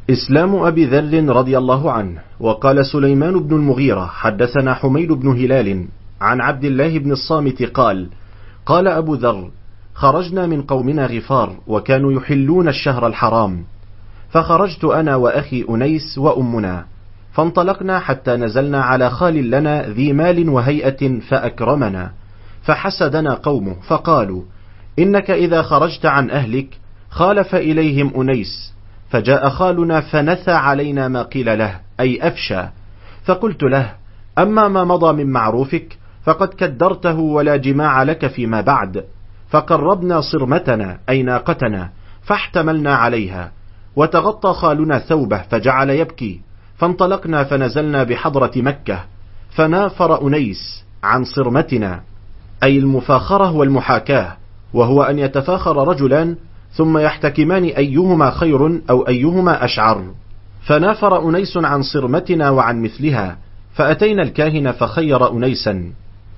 إسلام أبي ذر رضي الله عنه. وقال سليمان بن المغيرة حدثنا حميد بن هلال عن عبد الله بن الصامت قال: قال أبو ذر: خرجنا من قومنا غفار وكانوا يحلون الشهر الحرام، فخرجت أنا وأخي أنيس وأمنا، فانطلقنا حتى نزلنا على خال لنا ذي مال وهيئة فأكرمنا، فحسدنا قومه فقالوا: إنك إذا خرجت عن أهلك خالف إليهم أنيس، فجاء خالنا فنثى علينا ما قيل له، أي أفشى. فقلت له: أما ما مضى من معروفك فقد كدرته ولا جماع لك فيما بعد. فقربنا صرمتنا أي ناقتنا فاحتملنا عليها، وتغطى خالنا ثوبه فجعل يبكي، فانطلقنا فنزلنا بحضرة مكة، فنافر أنيس عن صرمتنا، أي المفاخرة والمحاكاة، وهو أن يتفاخر رجلان ثم يحتكمان أيهما خير أو أيهما أشعر. فنافر أنيس عن صرمتنا وعن مثلها، فأتينا الكاهن فخير أنيسا،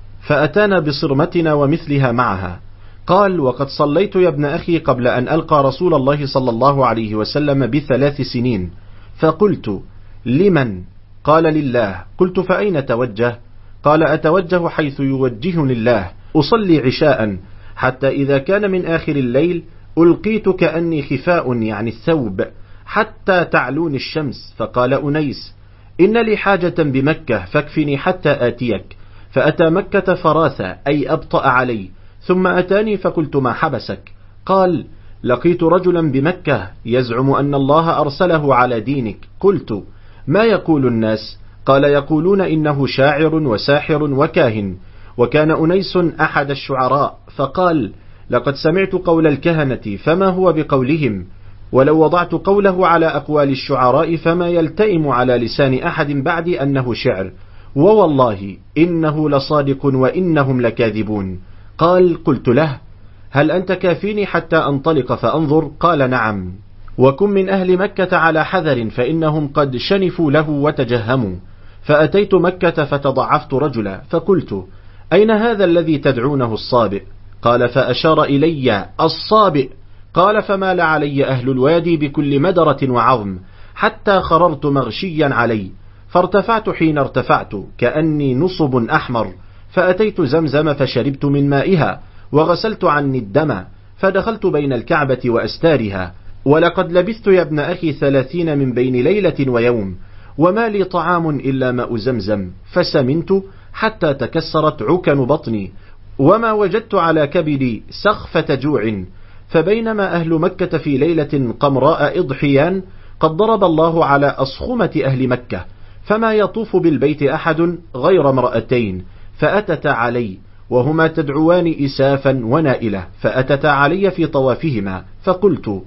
فأتانا بصرمتنا ومثلها معها. قال: وقد صليت يا ابن أخي قبل أن ألقى رسول الله صلى الله عليه وسلم ب3 سنين. فقلت: لمن؟ قال: لله. قلت: فأين توجه؟ قال: أتوجه حيث يوجهني الله، أصلي عشاء، حتى إذا كان من آخر الليل ألقيت كأني خفاء، يعني الثوب، حتى تعلوني الشمس. فقال أنيس: إن لي حاجة بمكة فاكفني حتى آتيك. فأتى مكة فراث، أي أبطأ علي، ثم أتاني فقلت: ما حبسك؟ قال: لقيت رجلا بمكة يزعم أن الله أرسله على دينك. قلت: ما يقول الناس؟ قال: يقولون إنه شاعر وساحر وكاهن. وكان أنيس أحد الشعراء، فقال: لقد سمعت قول الكهنة فما هو بقولهم، ولو وضعت قوله على أقوال الشعراء فما يلتئم على لسان أحد بعدي أنه شعر، ووالله إنه لصادق وإنهم لكاذبون. قال: قلت له: هل أنت كافيني حتى أنطلق فأنظر؟ قال: نعم، وكن من أهل مكة على حذر، فإنهم قد شنفوا له وتجهموا. فأتيت مكة فتضعفت رجلا، فقلت: أين هذا الذي تدعونه الصابئ؟ قال: فأشار إلي: الصابئ. قال: فمال علي أهل الوادي بكل مدرة وعظم، حتى خررت مغشيا علي، فارتفعت حين ارتفعت كأني نصب أحمر، فأتيت زمزم فشربت من مائها، وغسلت عني الدم، فدخلت بين الكعبة وأستارها، ولقد لبثت يا ابن أخي 30 من بين ليلة ويوم، وما لي طعام إلا ماء زمزم، فسمنت حتى تكسرت عكن بطني، وما وجدت على كبدي سخفة جوع. فبينما أهل مكة في ليلة قمراء إضحيان قد ضرب الله على أصخمة أهل مكة، فما يطوف بالبيت أحد غير امرأتين، فأتتا علي وهما تدعوان إسافا ونائلة، فأتتا علي في طوافهما، فقلت: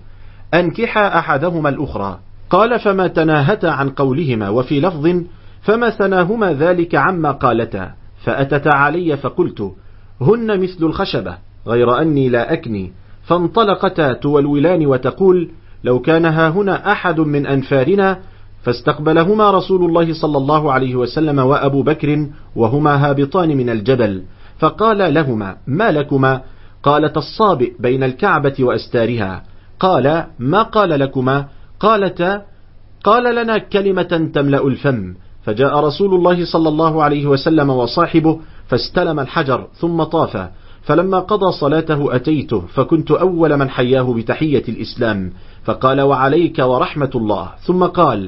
أنكحا أحدهما الأخرى. قال: فما تناهتا عن قولهما، وفي لفظ: فما ثناهما ذلك عما قالتا. فأتتا علي فقلت: هن مثل الخشبة غير أني لا أكني. فانطلقتا تولولان وتقول: لو كان هاهنا أحد من أنفارنا. فاستقبلهما رسول الله صلى الله عليه وسلم وأبو بكر وهما هابطان من الجبل، فقال لهما: ما لكما؟ قالت: الصابئ بين الكعبة وأستارها. قال: ما قال لكما؟ قالتا: قال لنا كلمة تملأ الفم. فجاء رسول الله صلى الله عليه وسلم وصاحبه فاستلم الحجر ثم طاف، فلما قضى صلاته أتيته، فكنت أول من حياه بتحية الإسلام، فقال: وعليك ورحمة الله. ثم قال: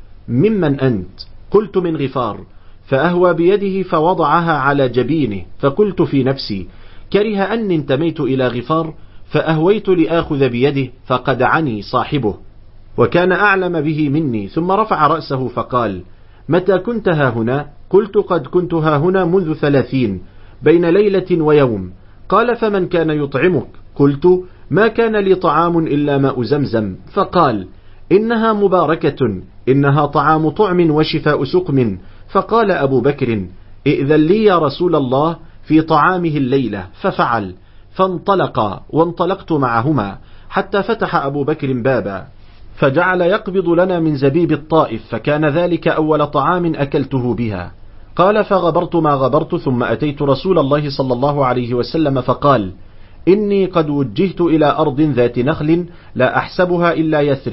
ممن أنت؟ قلت: من غفار. فأهوى بيده فوضعها على جبينه، فقلت في نفسي: كره أني انتميت إلى غفار، فأهويت لآخذ بيده، فقدعني صاحبه وكان أعلم به مني، ثم رفع رأسه فقال: متى كنت هاهنا؟ قلت: قد كنت هاهنا منذ 30 بين ليلة ويوم. قال: فمن كان يطعمك؟ قلت: ما كان لي طعام إلا ماء زمزم. فقال: إنها مباركة، إنها طعام طعم وشفاء سقم. فقال أبو بكر: ائذن لي يا رسول الله في طعامه الليلة، ففعل، فانطلقا وانطلقت معهما، حتى فتح أبو بكر بابا، فجعل يقبض لنا من زبيب الطائف، فكان ذلك أول طعام أكلته بها. قال: فغبرت ما غبرت، ثم أتيت رسول الله صلى الله عليه وسلم فقال: إني قد وجهت إلى أرض ذات نخل لا أحسبها إلا يثرب،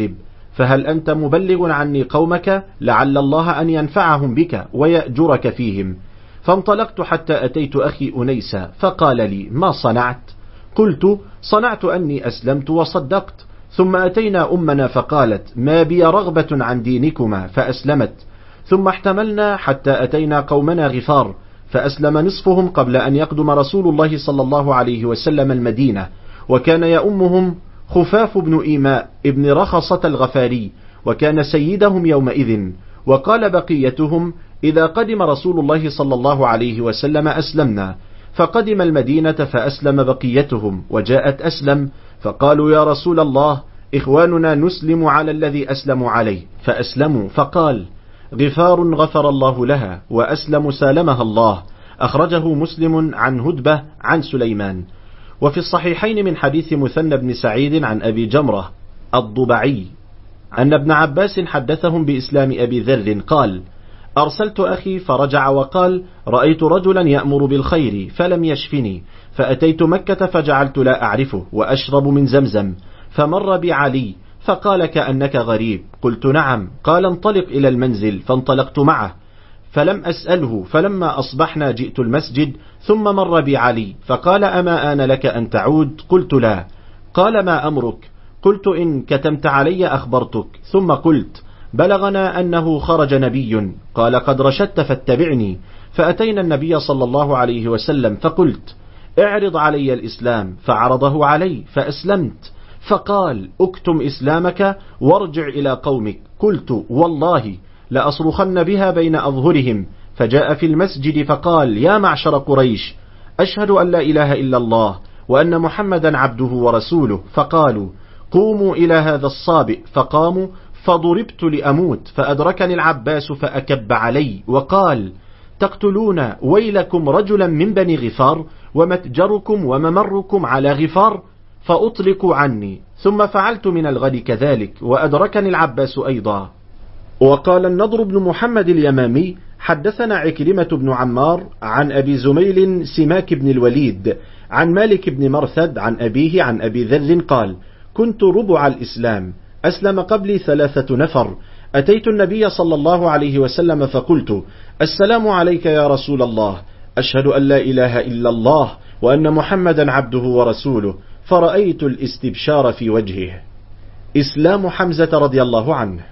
فهل أنت مبلغ عني قومك لعل الله أن ينفعهم بك ويأجرك فيهم؟ فانطلقت حتى أتيت أخي أنيس فقال لي: ما صنعت؟ قلت: صنعت أني أسلمت وصدقت. ثم أتينا أمنا فقالت: ما بي رغبة عن دينكما، فأسلمت. ثم احتملنا حتى أتينا قومنا غفار، فأسلم نصفهم قبل أن يقدم رسول الله صلى الله عليه وسلم المدينة، وكان يؤمهم خفاف بن إيماء ابن رخصة الغفاري، وكان سيدهم يومئذ. وقال بقيتهم: إذا قدم رسول الله صلى الله عليه وسلم أسلمنا. فقدم المدينة فأسلم بقيتهم، وجاءت أسلم فقالوا: يا رسول الله، إخواننا نسلم على الذي أسلموا عليه، فأسلموا. فقال: غفار غفر الله لها، وأسلم سالمها الله. أخرجه مسلم عن هدبة عن سليمان. وفي الصحيحين من حديث مثنى بن سعيد عن أبي جمرة الضبعي أن ابن عباس حدثهم بإسلام أبي ذر قال: أرسلت أخي فرجع وقال: رأيت رجلا يأمر بالخير فلم يشفني، فأتيت مكة فجعلت لا أعرفه وأشرب من زمزم، فمر بعلي فقال: كأنك غريب. قلت: نعم. قال: انطلق إلى المنزل، فانطلقت معه فلم أسأله. فلما أصبحنا جئت المسجد، ثم مر بعلي فقال: أما آن لك أن تعود؟ قلت: لا. قال: ما أمرك؟ قلت: إن كتمت علي أخبرتك. ثم قلت: بلغنا أنه خرج نبي. قال: قد رشدت فاتبعني. فأتينا النبي صلى الله عليه وسلم فقلت: اعرض علي الإسلام، فعرضه علي فأسلمت. فقال: اكتم إسلامك وارجع إلى قومك. قلت: والله لأصرخن بها بين أظهرهم. فجاء في المسجد فقال: يا معشر قريش، أشهد أن لا إله إلا الله وأن محمدا عبده ورسوله. فقالوا: قوموا إلى هذا الصابئ. فقاموا، فضربت لأموت، فأدركني العباس فأكب علي وقال: تقتلون ويلكم رجلا من بني غفار، ومتجركم وممركم على غفار؟ فأطلقوا عني. ثم فعلت من الغد كذلك، وأدركني العباس أيضا. وقال النضر بن محمد اليمامي: حدثنا عكرمة بن عمار عن أبي زميل سماك بن الوليد عن مالك بن مرثد عن أبيه عن أبي ذر قال: كنت ربع الإسلام، أسلم قبلي 3 نفر. أتيت النبي صلى الله عليه وسلم فقلت: السلام عليك يا رسول الله، أشهد أن لا إله إلا الله وأن محمدا عبده ورسوله. فرأيت الاستبشار في وجهه. إسلام حمزة رضي الله عنه.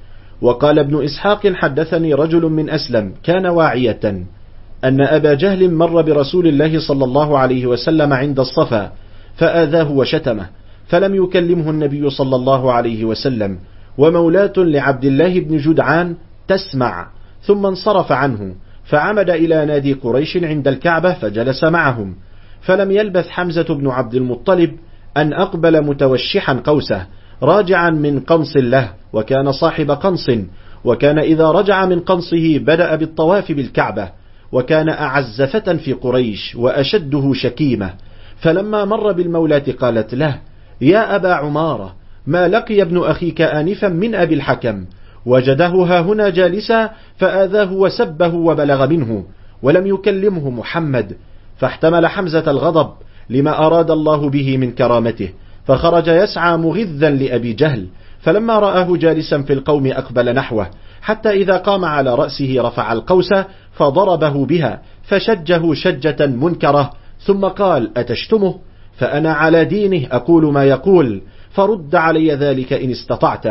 وقال ابن إسحاق: حدثني رجل من أسلم كان واعية أن أبا جهل مر برسول الله صلى الله عليه وسلم عند الصفا فآذاه وشتمه، فلم يكلمه النبي صلى الله عليه وسلم، ومولاة لعبد الله بن جدعان تسمع، ثم انصرف عنه، فعمد إلى نادي قريش عند الكعبة فجلس معهم. فلم يلبث حمزة بن عبد المطلب أن أقبل متوشحا قوسه راجعا من قنص له، وكان صاحب قنص، وكان إذا رجع من قنصه بدأ بالطواف بالكعبة، وكان أعز فتى في قريش وأشده شكيمة. فلما مر بالمولاة قالت له: يا أبا عمارة، ما لقي ابن أخيك آنفا من أبي الحكم؟ وجده هاهنا جالسا فآذاه وسبه وبلغ منه، ولم يكلمه محمد. فاحتمل حمزة الغضب لما أراد الله به من كرامته، فخرج يسعى مغذا لأبي جهل. فلما رآه جالسا في القوم أقبل نحوه، حتى إذا قام على رأسه رفع القوس فضربه بها، فشجه شجة منكرة، ثم قال: أتشتمه؟ فأنا على دينه أقول ما يقول، فرد علي ذلك إن استطعت.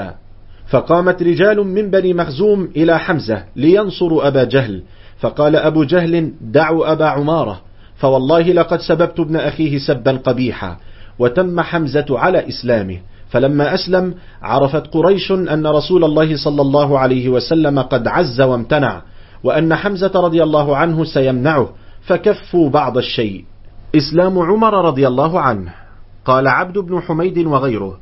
فقامت رجال من بني مخزوم إلى حمزة لينصروا أبا جهل، فقال أبو جهل: دعوا أبا عمارة، فوالله لقد سببت ابن أخيه سبا قبيحا. وتم حمزة على إسلامه. فلما أسلم عرفت قريش أن رسول الله صلى الله عليه وسلم قد عز وامتنع، وأن حمزة رضي الله عنه سيمنعه، فكفوا بعض الشيء. إسلام عمر رضي الله عنه. قال عبد بن حميد وغيره: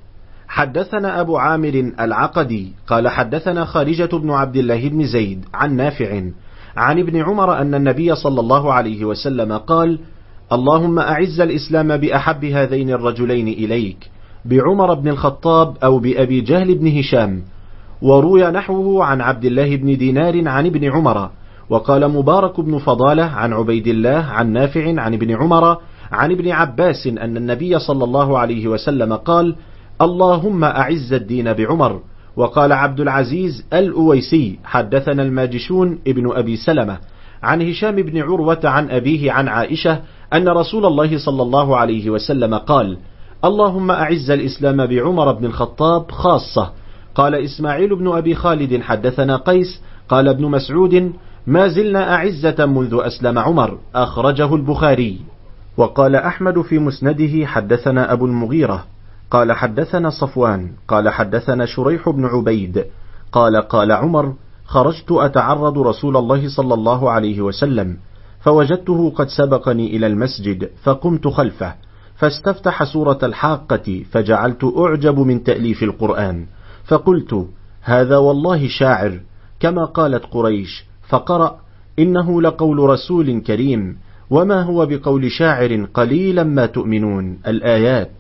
حدثنا أبو عامر العقدي قال حدثنا خارجة بن عبد الله بن زيد عن نافع عن ابن عمر أن النبي صلى الله عليه وسلم قال: اللهم أعز الإسلام بأحب هذين الرجلين إليك، بعمر بن الخطاب أو بأبي جهل بن هشام. وروي نحوه عن عبد الله بن دينار عن ابن عمر. وقال مبارك بن فضالة عن عبيد الله عن نافع عن ابن عمر عن ابن عباس أن النبي صلى الله عليه وسلم قال: اللهم أعز الدين بعمر. وقال عبد العزيز الأويسي حدثنا الماجشون ابن أبي سلمة عن هشام بن عروة عن أبيه عن عائشة أن رسول الله صلى الله عليه وسلم قال: اللهم أعز الإسلام بعمر بن الخطاب خاصة. قال إسماعيل بن أبي خالد حدثنا قيس قال ابن مسعود: ما زلنا أعزة منذ أسلم عمر، أخرجه البخاري. وقال أحمد في مسنده حدثنا أبو المغيرة قال حدثنا صفوان قال حدثنا شريح بن عبيد قال قال عمر: خرجت أتعرض رسول الله صلى الله عليه وسلم فوجدته قد سبقني إلى المسجد فقمت خلفه فاستفتح سورة الحاقة فجعلت أعجب من تأليف القرآن فقلت: هذا والله شاعر كما قالت قريش، فقرأ: إنه لقول رسول كريم وما هو بقول شاعر قليلا ما تؤمنون الآيات،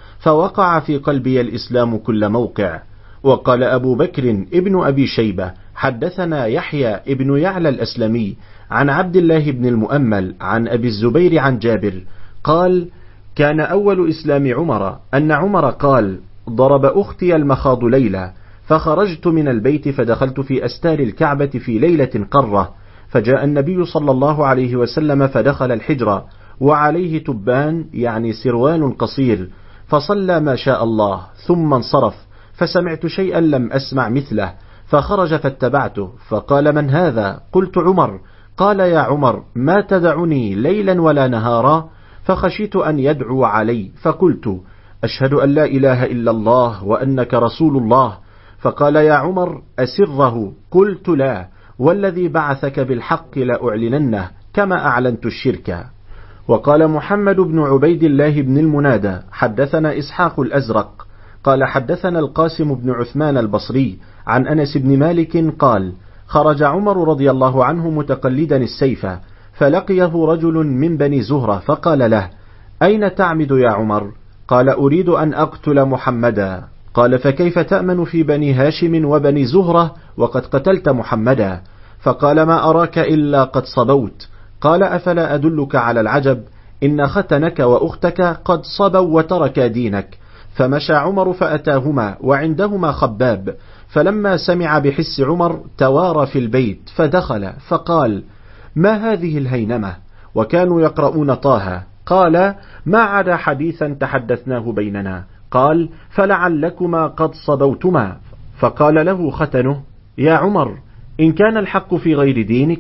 فوقع في قلبي الإسلام كل موقع. وقال أبو بكر ابن أبي شيبة حدثنا يحيى ابن يعلى الأسلمي عن عبد الله بن المؤمل عن أبي الزبير عن جابر قال: كان أول إسلام عمر أن عمر قال: ضرب أختي المخاض ليلة، فخرجت من البيت فدخلت في أستار الكعبة في ليلة قرة، فجاء النبي صلى الله عليه وسلم فدخل الحجر وعليه تبان يعني سروال قصير، فصلى ما شاء الله ثم انصرف، فسمعت شيئا لم أسمع مثله فخرج فاتبعته، فقال: من هذا؟ قلت: عمر. قال: يا عمر ما تدعني ليلا ولا نهارا؟ فخشيت أن يدعو علي، فقلت: أشهد أن لا إله إلا الله وأنك رسول الله. فقال: يا عمر أسره؟ قلت: لا، والذي بعثك بالحق لأعلننه كما أعلنت الشرك. وقال محمد بن عبيد الله بن المنادى حدثنا إسحاق الأزرق قال حدثنا القاسم بن عثمان البصري عن أنس بن مالك قال: خرج عمر رضي الله عنه متقلدا السيف، فلقيه رجل من بني زهرة فقال له: أين تعمد يا عمر؟ قال: أريد أن أقتل محمدا. قال: فكيف تأمن في بني هاشم وبني زهرة وقد قتلت محمدا؟ فقال: ما أراك إلا قد صبوت. قال: أفلا أدلك على العجب؟ إن ختنك وأختك قد صبوا وتركا دينك. فمشى عمر فأتاهما وعندهما خباب، فلما سمع بحس عمر توارى في البيت فدخل فقال: ما هذه الهينمة؟ وكانوا يقرؤون طه. قال: ما عدا حديثا تحدثناه بيننا. قال: فلعلكما قد صبوتما. فقال له ختنه: يا عمر إن كان الحق في غير دينك.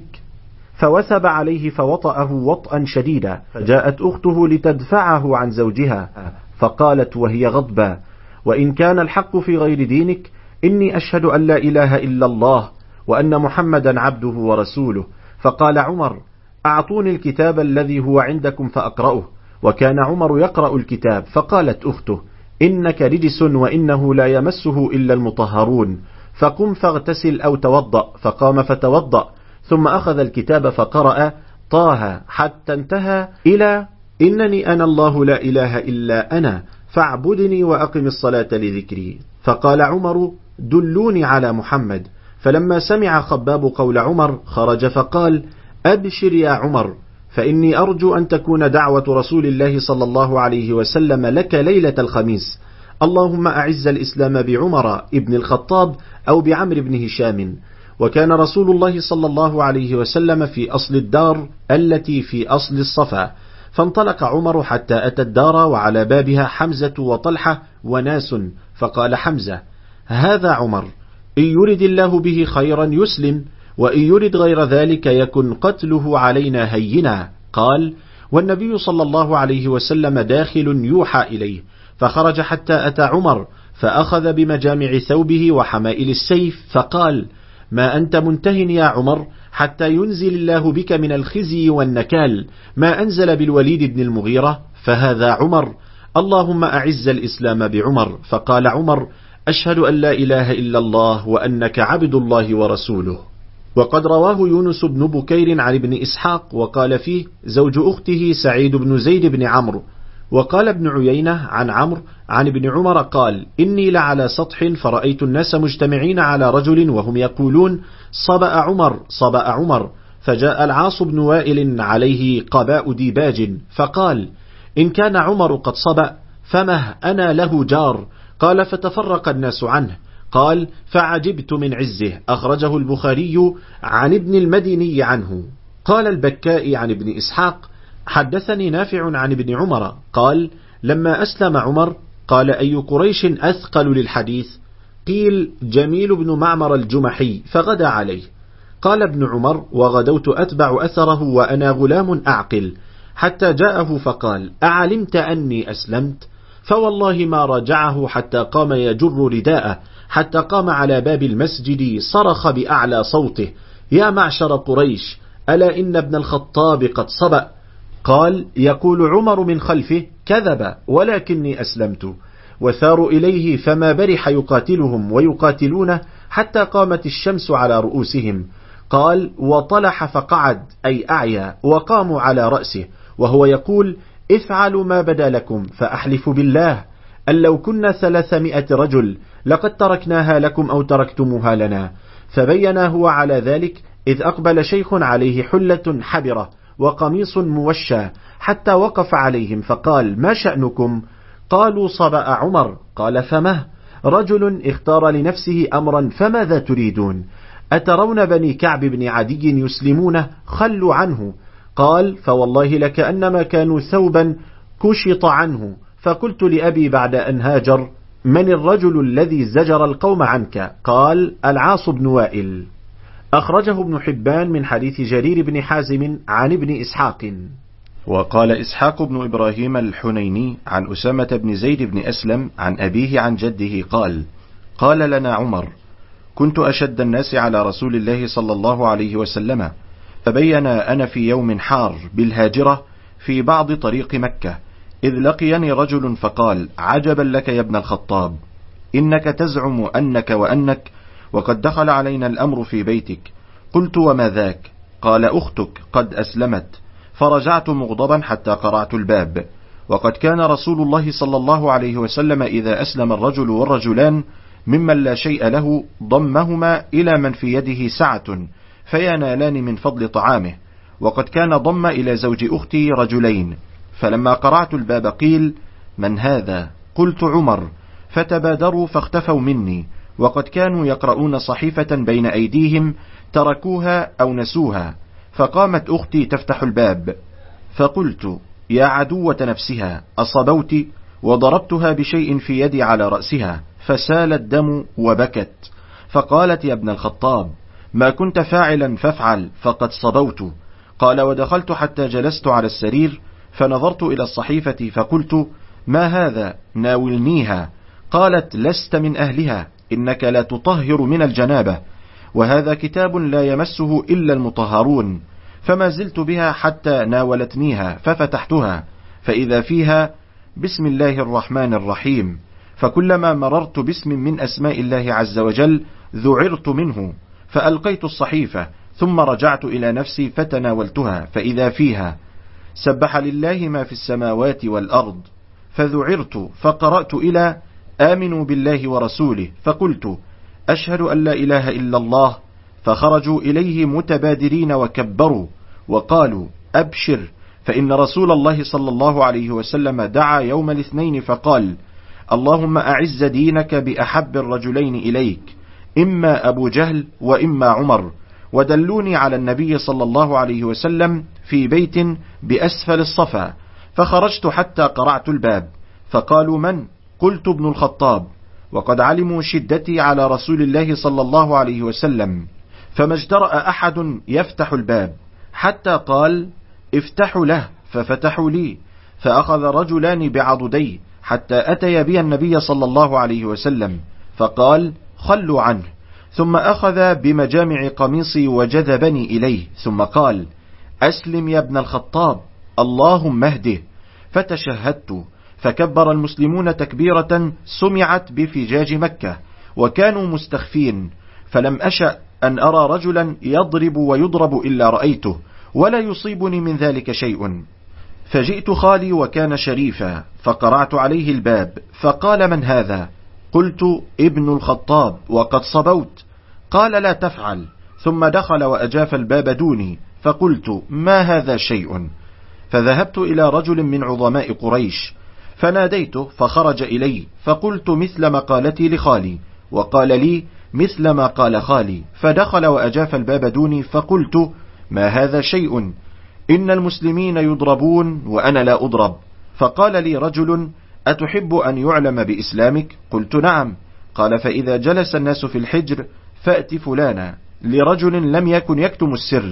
فوثب عليه فوطأه وطئا شديدا، فجاءت أخته لتدفعه عن زوجها فقالت وهي غضبة: وإن كان الحق في غير دينك إني أشهد أن لا إله إلا الله وأن محمدا عبده ورسوله. فقال عمر: أعطوني الكتاب الذي هو عندكم فأقرأه. وكان عمر يقرأ الكتاب. فقالت أخته: إنك رجس وإنه لا يمسه إلا المطهرون، فقم فاغتسل أو توضأ. فقام فتوضأ، ثم أخذ الكتاب فقرأ طه حتى انتهى إلى: إنني أنا الله لا إله إلا أنا فاعبدني وأقم الصلاة لذكري. فقال عمر: دلوني على محمد. فلما سمع خباب قول عمر خرج فقال: أبشر يا عمر، فإني أرجو أن تكون دعوة رسول الله صلى الله عليه وسلم لك ليلة الخميس. اللهم أعز الإسلام بعمر ابن الخطاب أو بعمر بن هشام. وكان رسول الله صلى الله عليه وسلم في أصل الدار التي في أصل الصفا، فانطلق عمر حتى أتى الدار وعلى بابها حمزة وطلحة وناس، فقال حمزة: هذا عمر، إن يرد الله به خيرا يسلم، وإن يرد غير ذلك يكن قتله علينا هينا. قال: والنبي صلى الله عليه وسلم داخل يوحى إليه، فخرج حتى أتى عمر فأخذ بمجامع ثوبه وحمائل السيف فقال: ما أنت منته يا عمر حتى ينزل الله بك من الخزي والنكال ما أنزل بالوليد بن المغيرة، فهذا عمر. اللهم أعز الإسلام بعمر. فقال عمر: أشهد أن لا إله إلا الله وأنك عبد الله ورسوله. وقد رواه يونس بن بكير عن ابن إسحاق وقال فيه: زوج أخته سعيد بن زيد بن عمرو. وقال ابن عيينة عن عمرو عن ابن عمر قال: إني لعلى سطح فرأيت الناس مجتمعين على رجل وهم يقولون: صبأ عمر صبأ عمر. فجاء العاص بن وائل عليه قباء ديباج فقال: إن كان عمر قد صبأ فمه أنا له جار. قال: فتفرق الناس عنه. قال: فعجبت من عزه. أخرجه البخاري عن ابن المديني عنه. قال البكائي عن ابن إسحاق: حدثني نافع عن ابن عمر قال: لما أسلم عمر قال: أي قريش أثقل للحديث؟ قيل: جميل بن معمر الجمحي، فغدا عليه. قال ابن عمر: وغدوت أتبع أثره وأنا غلام أعقل، حتى جاءه فقال: أعلمت أني أسلمت؟ فوالله ما رجعه حتى قام يجر رداءه، حتى قام على باب المسجد صرخ بأعلى صوته: يا معشر قريش، ألا إن ابن الخطاب قد صبأ. قال: يقول عمر من خلفه: كذب، ولكني أسلمت. وثاروا إليه فما برح يقاتلهم ويقاتلونه حتى قامت الشمس على رؤوسهم. قال: وطلح فقعد، أي أعيا، وقاموا على رأسه وهو يقول: افعلوا ما بدا لكم، فأحلف بالله أن لو كنا 300 رجل لقد تركناها لكم أو تركتموها لنا. فبين هو على ذلك إذ أقبل شيخ عليه حلة حبرة وقميص موشى حتى وقف عليهم فقال: ما شأنكم؟ قالوا: صبأ عمر. قال: فمه؟ رجل اختار لنفسه أمرا، فماذا تريدون؟ أترون بني كعب بن عدي يسلمونه؟ خلوا عنه. قال: فوالله لكأنما كانوا ثوبا كشط عنه. فقلت لأبي بعد أن هاجر: من الرجل الذي زجر القوم عنك؟ قال: العاص بن وائل. أخرجه ابن حبان من حديث جرير بن حازم عن ابن إسحاق. وقال إسحاق بن إبراهيم الحنيني عن أسامة بن زيد بن أسلم عن أبيه عن جده قال: قال لنا عمر: كنت أشد الناس على رسول الله صلى الله عليه وسلم، فبين أنا في يوم حار بالهاجرة في بعض طريق مكة، إذ لقيني رجل فقال: عجبا لك يا ابن الخطاب، إنك تزعم أنك وأنك، وقد دخل علينا الأمر في بيتك. قلت: وما ذاك؟ قال: أختك قد أسلمت. فرجعت مغضبا حتى قرعت الباب، وقد كان رسول الله صلى الله عليه وسلم إذا أسلم الرجل والرجلان ممن لا شيء له ضمهما إلى من في يده سعة فينالان من فضل طعامه، وقد كان ضم إلى زوج أختي رجلين. فلما قرعت الباب قيل: من هذا؟ قلت: عمر. فتبادروا فاختفوا مني، وقد كانوا يقرؤون صحيفة بين أيديهم تركوها أو نسوها. فقامت أختي تفتح الباب، فقلت: يا عدوة نفسها، أصبوت؟ وضربتها بشيء في يدي على رأسها فسال الدم وبكت. فقالت: يا ابن الخطاب، ما كنت فاعلا فافعل، فقد صبوت. قال: ودخلت حتى جلست على السرير فنظرت إلى الصحيفة فقلت: ما هذا؟ ناولنيها. قالت: لست من أهلها، إنك لا تطهر من الجنابة، وهذا كتاب لا يمسه إلا المطهرون. فما زلت بها حتى ناولتنيها، ففتحتها فإذا فيها: بسم الله الرحمن الرحيم. فكلما مررت باسم من أسماء الله عز وجل ذعرت منه، فألقيت الصحيفة، ثم رجعت إلى نفسي فتناولتها فإذا فيها: سبح لله ما في السماوات والأرض. فذعرت فقرأت إلى: آمنوا بالله ورسوله. فقلت: أشهد أن لا إله إلا الله. فخرجوا إليه متبادرين وكبروا وقالوا: أبشر، فإن رسول الله صلى الله عليه وسلم دعا يوم الاثنين فقال: اللهم أعز دينك بأحب الرجلين إليك، إما أبو جهل وإما عمر. ودلوني على النبي صلى الله عليه وسلم في بيت بأسفل الصفا. فخرجت حتى قرعت الباب، فقالوا: من؟ قلت: ابن الخطاب. وقد علموا شدتي على رسول الله صلى الله عليه وسلم، فما اجترأ أحد يفتح الباب حتى قال: افتحوا له. ففتحوا لي، فأخذ رجلان بعضدي حتى أتي بي النبي صلى الله عليه وسلم، فقال: خلوا عنه. ثم أخذ بمجامع قميصي وجذبني إليه، ثم قال: أسلم يا ابن الخطاب، اللهم اهده. فتشهدت، فكبر المسلمون تكبيرة سمعت بفجاج مكة، وكانوا مستخفين، فلم أشأ أن أرى رجلا يضرب ويضرب إلا رأيته، ولا يصيبني من ذلك شيء. فجئت خالي وكان شريفا، فقرعت عليه الباب، فقال: من هذا؟ قلت: ابن الخطاب، وقد صبوت. قال: لا تفعل. ثم دخل وأجاف الباب دوني، فقلت: ما هذا شيء؟ فذهبت إلى رجل من عظماء قريش فناديته، فخرج إلي، فقلت مثل مقالتي لخالي، وقال لي مثل ما قال خالي، فدخل وأجاف الباب دوني، فقلت: ما هذا شيء؟ إن المسلمين يضربون وأنا لا أضرب. فقال لي رجل: أتحب أن يعلم بإسلامك؟ قلت: نعم. قال: فإذا جلس الناس في الحجر فأت فلانا، لرجل لم يكن يكتم السر،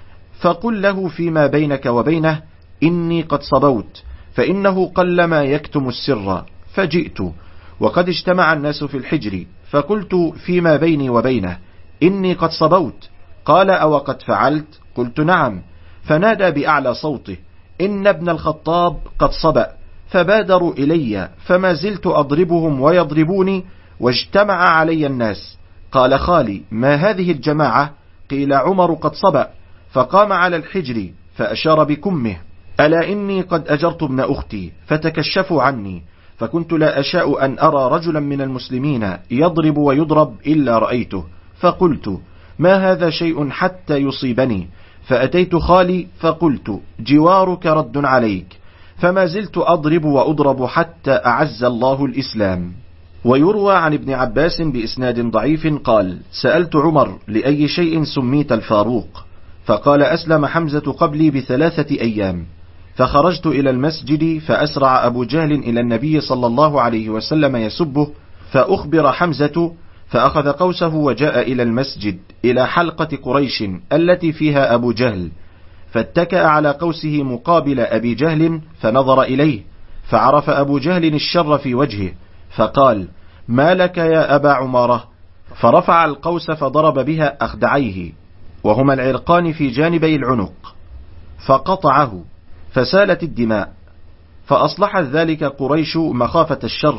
فقل له فيما بينك وبينه: إني قد صبوت، فإنه قلما يكتم السر. فجئت وقد اجتمع الناس في الحجر، فقلت فيما بيني وبينه: إني قد صبوت. قال: أو قد فعلت؟ قلت: نعم. فنادى بأعلى صوته: إن ابن الخطاب قد صبأ. فبادروا إلي، فما زلت أضربهم ويضربوني، واجتمع علي الناس. قال خالي: ما هذه الجماعة؟ قيل: عمر قد صبأ. فقام على الحجر فأشار بكمه: ألا إني قد أجرت ابن أختي، فتكشفوا عني، فكنت لا أشاء أن أرى رجلا من المسلمين يضرب ويضرب إلا رأيته، فقلت: ما هذا شيء حتى يصيبني؟ فأتيت خالي فقلت: جوارك رد عليك. فما زلت أضرب وأضرب حتى أعز الله الإسلام. ويروى عن ابن عباس بإسناد ضعيف قال: سألت عمر: لأي شيء سميت الفاروق؟ فقال: أسلم حمزة قبلي ب3 أيام. فخرجت إلى المسجد، فأسرع أبو جهل إلى النبي صلى الله عليه وسلم يسبه، فأخبر حمزة، فأخذ قوسه وجاء إلى المسجد إلى حلقة قريش التي فيها أبو جهل، فاتكأ على قوسه مقابل أبي جهل، فنظر إليه، فعرف أبو جهل الشر في وجهه، فقال: ما لك يا أبا عمارة؟ فرفع القوس فضرب بها أخدعيه، وهما العرقان في جانبي العنق، فقطعه، فسالت الدماء، فأصلحت ذلك قريش مخافة الشر.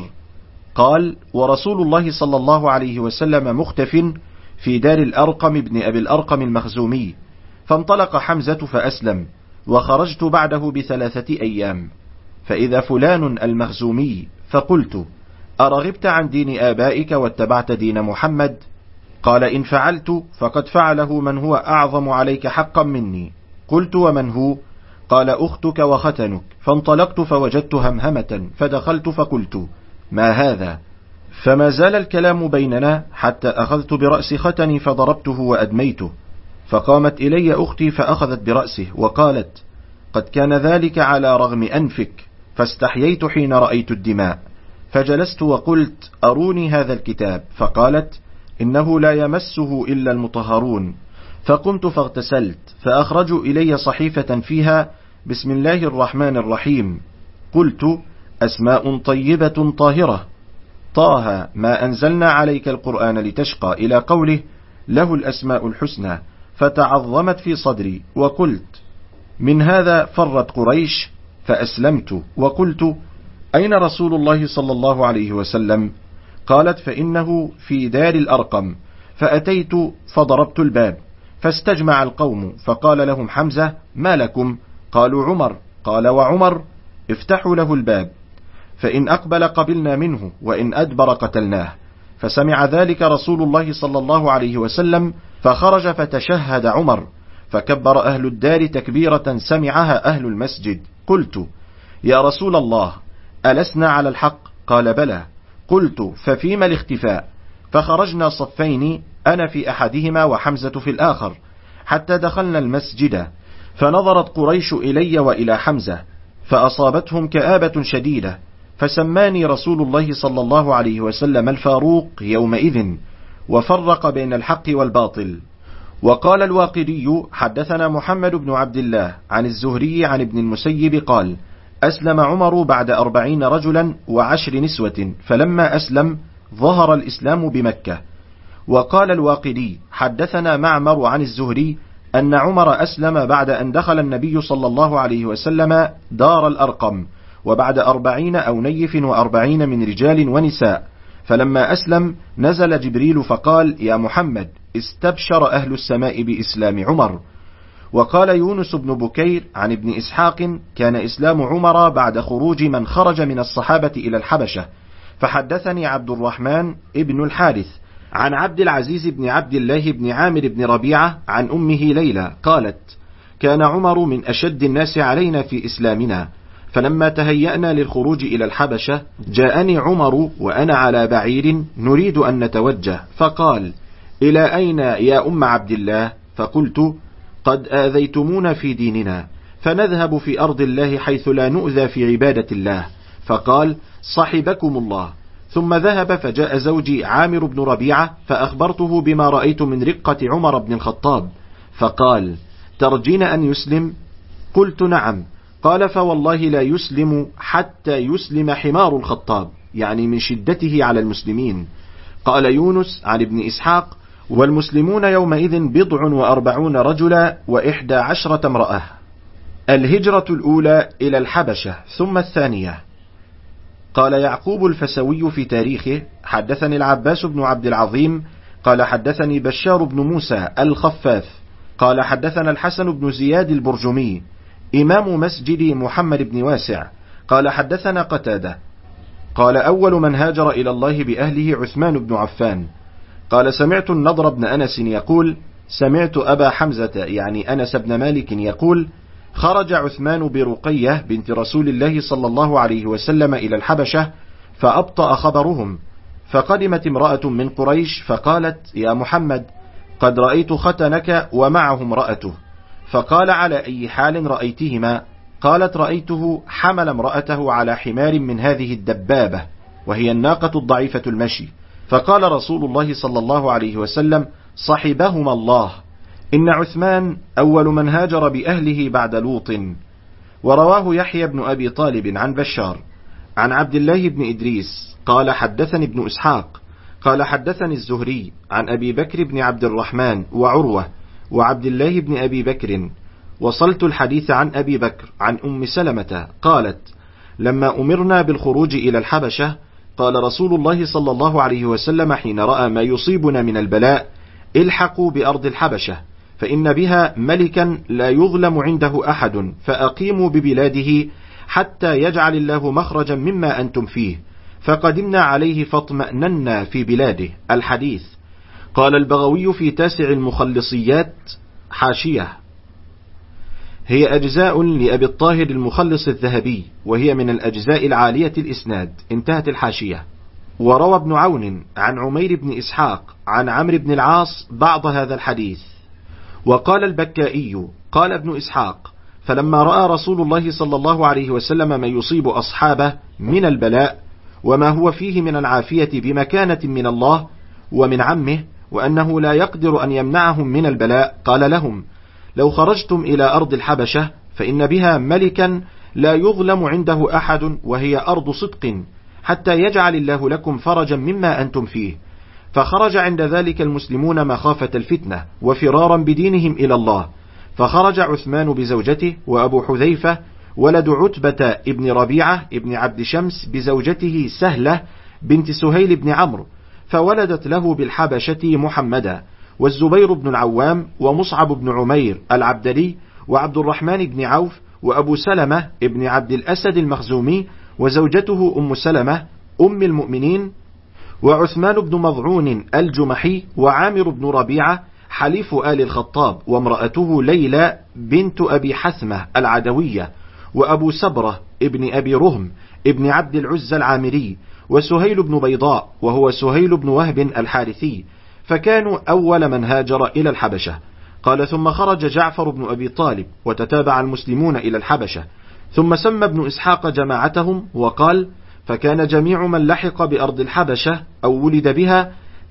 قال: ورسول الله صلى الله عليه وسلم مختف في دار الأرقم ابن أبي الأرقم المخزومي، فانطلق حمزة فأسلم، وخرجت بعده ب3 أيام، فإذا فلان المخزومي، فقلت: أرغبت عن دين آبائك واتبعت دين محمد؟ قال: إن فعلت فقد فعله من هو أعظم عليك حقا مني. قلت: ومن هو؟ قال: أختك وختنك. فانطلقت فوجدت همهمة، فدخلت فقلت: ما هذا؟ فما زال الكلام بيننا حتى أخذت برأس ختني فضربته وأدميته، فقامت إلي أختي فأخذت برأسه وقالت: قد كان ذلك على رغم أنفك. فاستحييت حين رأيت الدماء، فجلست وقلت: أروني هذا الكتاب. فقالت: إنه لا يمسه إلا المطهرون. فقمت فاغتسلت، فأخرجوا إلي صحيفة فيها: بسم الله الرحمن الرحيم. قلت: أسماء طيبة طاهرة. طه ما أنزلنا عليك القرآن لتشقى، إلى قوله: له الأسماء الحسنى. فتعظمت في صدري، وقلت: من هذا فرت قريش. فأسلمت وقلت: أين رسول الله صلى الله عليه وسلم؟ قالت: فإنه في دار الأرقم. فأتيت فضربت الباب، فاستجمع القوم، فقال لهم حمزة: ما لكم؟ قالوا: عمر. قال: وعمر؟ افتحوا له الباب، فإن أقبل قبلنا منه، وإن أدبر قتلناه. فسمع ذلك رسول الله صلى الله عليه وسلم، فخرج فتشهد عمر، فكبر أهل الدار تكبيرة سمعها أهل المسجد. قلت: يا رسول الله، ألسنا على الحق؟ قال: بلى. قلت: ففيما الاختفاء؟ فخرجنا صفين، أنا في أحدهما وحمزة في الآخر، حتى دخلنا المسجد، فنظرت قريش إلي وإلى حمزة، فأصابتهم كآبة شديدة، فسماني رسول الله صلى الله عليه وسلم الفاروق يومئذ، وفرق بين الحق والباطل. وقال الواقدي: حدثنا محمد بن عبد الله عن الزهري عن ابن المسيب قال: أسلم عمر بعد 40 رجلا و10 نسوة، فلما أسلم ظهر الإسلام بمكة. وقال الواقدي: حدثنا معمر عن الزهري أن عمر أسلم بعد أن دخل النبي صلى الله عليه وسلم دار الأرقم، وبعد 40 أو نيف و40 من رجال ونساء. فلما أسلم نزل جبريل فقال: يا محمد، استبشر أهل السماء بإسلام عمر. وقال يونس بن بكير عن ابن إسحاق: كان إسلام عمر بعد خروج من خرج من الصحابة إلى الحبشة. فحدثني عبد الرحمن ابن الحارث عن عبد العزيز بن عبد الله بن عامر بن ربيعة عن أمه ليلى قالت: كان عمر من أشد الناس علينا في إسلامنا، فلما تهيأنا للخروج إلى الحبشة جاءني عمر وأنا على بعير نريد أن نتوجه، فقال: إلى أين يا أم عبد الله؟ فقلت: قد آذيتمونا في ديننا، فنذهب في أرض الله حيث لا نؤذى في عبادة الله. فقال: صحبكم الله. ثم ذهب فجاء زوجي عامر بن ربيعة فأخبرته بما رأيت من رقة عمر بن الخطاب، فقال: ترجين أن يسلم؟ قلت: نعم. قال: فوالله لا يسلم حتى يسلم حمار الخطاب، يعني من شدته على المسلمين. قال يونس عن ابن إسحاق: والمسلمون يومئذ 40 رجلا و11 امرأة. الهجرة الأولى إلى الحبشة ثم الثانية. قال يعقوب الفسوي في تاريخه: حدثني العباس بن عبد العظيم قال حدثني بشار بن موسى الخفاف قال حدثنا الحسن بن زياد البرجمي إمام مسجد محمد بن واسع قال حدثنا قتادة قال: أول من هاجر إلى الله بأهله عثمان بن عفان. قال: سمعت النضر بن أنس يقول: سمعت أبا حمزة يعني أنس بن مالك يقول: خرج عثمان برقية بنت رسول الله صلى الله عليه وسلم إلى الحبشة فأبطأ خبرهم، فقدمت امرأة من قريش فقالت: يا محمد، قد رأيت ختنك ومعه امرأته. فقال: على أي حال رأيتهما؟ قالت: رأيته حمل امرأته على حمار من هذه الدبابة، وهي الناقة الضعيفة المشي. فقال رسول الله صلى الله عليه وسلم: صحبهما الله، إن عثمان أول من هاجر بأهله بعد لوط. ورواه يحيى بن أبي طالب عن بشار عن عبد الله بن إدريس قال حدثني ابن إسحاق قال حدثني الزهري عن أبي بكر بن عبد الرحمن وعروة وعبد الله بن أبي بكر. وصلت الحديث عن أبي بكر عن أم سلمة قالت: لما أمرنا بالخروج إلى الحبشة قال رسول الله صلى الله عليه وسلم حين رأى ما يصيبنا من البلاء: الحقوا بأرض الحبشة، فإن بها ملكا لا يظلم عنده أحد، فأقيموا ببلاده حتى يجعل الله مخرجا مما أنتم فيه. فقدمنا عليه فاطمأننا في بلاده. الحديث. قال البغوي في تاسع المخلصيات: حاشية: هي أجزاء لأبي الطاهر المخلص الذهبي، وهي من الأجزاء العالية الإسناد. انتهت الحاشية. وروى ابن عون عن عمير بن إسحاق عن عمرو بن العاص بعض هذا الحديث. وقال البكائي: قال ابن إسحاق: فلما رأى رسول الله صلى الله عليه وسلم ما يصيب أصحابه من البلاء وما هو فيه من العافية بمكانة من الله ومن عمه، وأنه لا يقدر أن يمنعهم من البلاء، قال لهم: لو خرجتم إلى أرض الحبشة فإن بها ملكا لا يظلم عنده أحد، وهي أرض صدق، حتى يجعل الله لكم فرجا مما أنتم فيه. فخرج عند ذلك المسلمون مخافة الفتنة وفرارا بدينهم إلى الله. فخرج عثمان بزوجته وأبو حذيفة ولد عتبة ابن ربيعة ابن عبد شمس بزوجته سهلة بنت سهيل بن عمرو، فولدت له بالحبشة محمدا، والزبير بن العوام ومصعب بن عمير العبدلي وعبد الرحمن بن عوف وأبو سلمة ابن عبد الأسد المخزومي وزوجته أم سلمة أم المؤمنين، وعثمان بن مضعون الجمحي وعامر بن ربيعة حليف آل الخطاب، وامرأته ليلى بنت أبي حثمة العدوية، وأبو سبرة ابن أبي رهم ابن عبد العزى العامري، وسهيل بن بيضاء وهو سهيل بن وهب الحارثي، فكانوا أول من هاجر إلى الحبشة. قال: ثم خرج جعفر بن أبي طالب وتتابع المسلمون إلى الحبشة، ثم سمى ابن إسحاق جماعتهم وقال: فكان جميع من لحق بأرض الحبشة أو ولد بها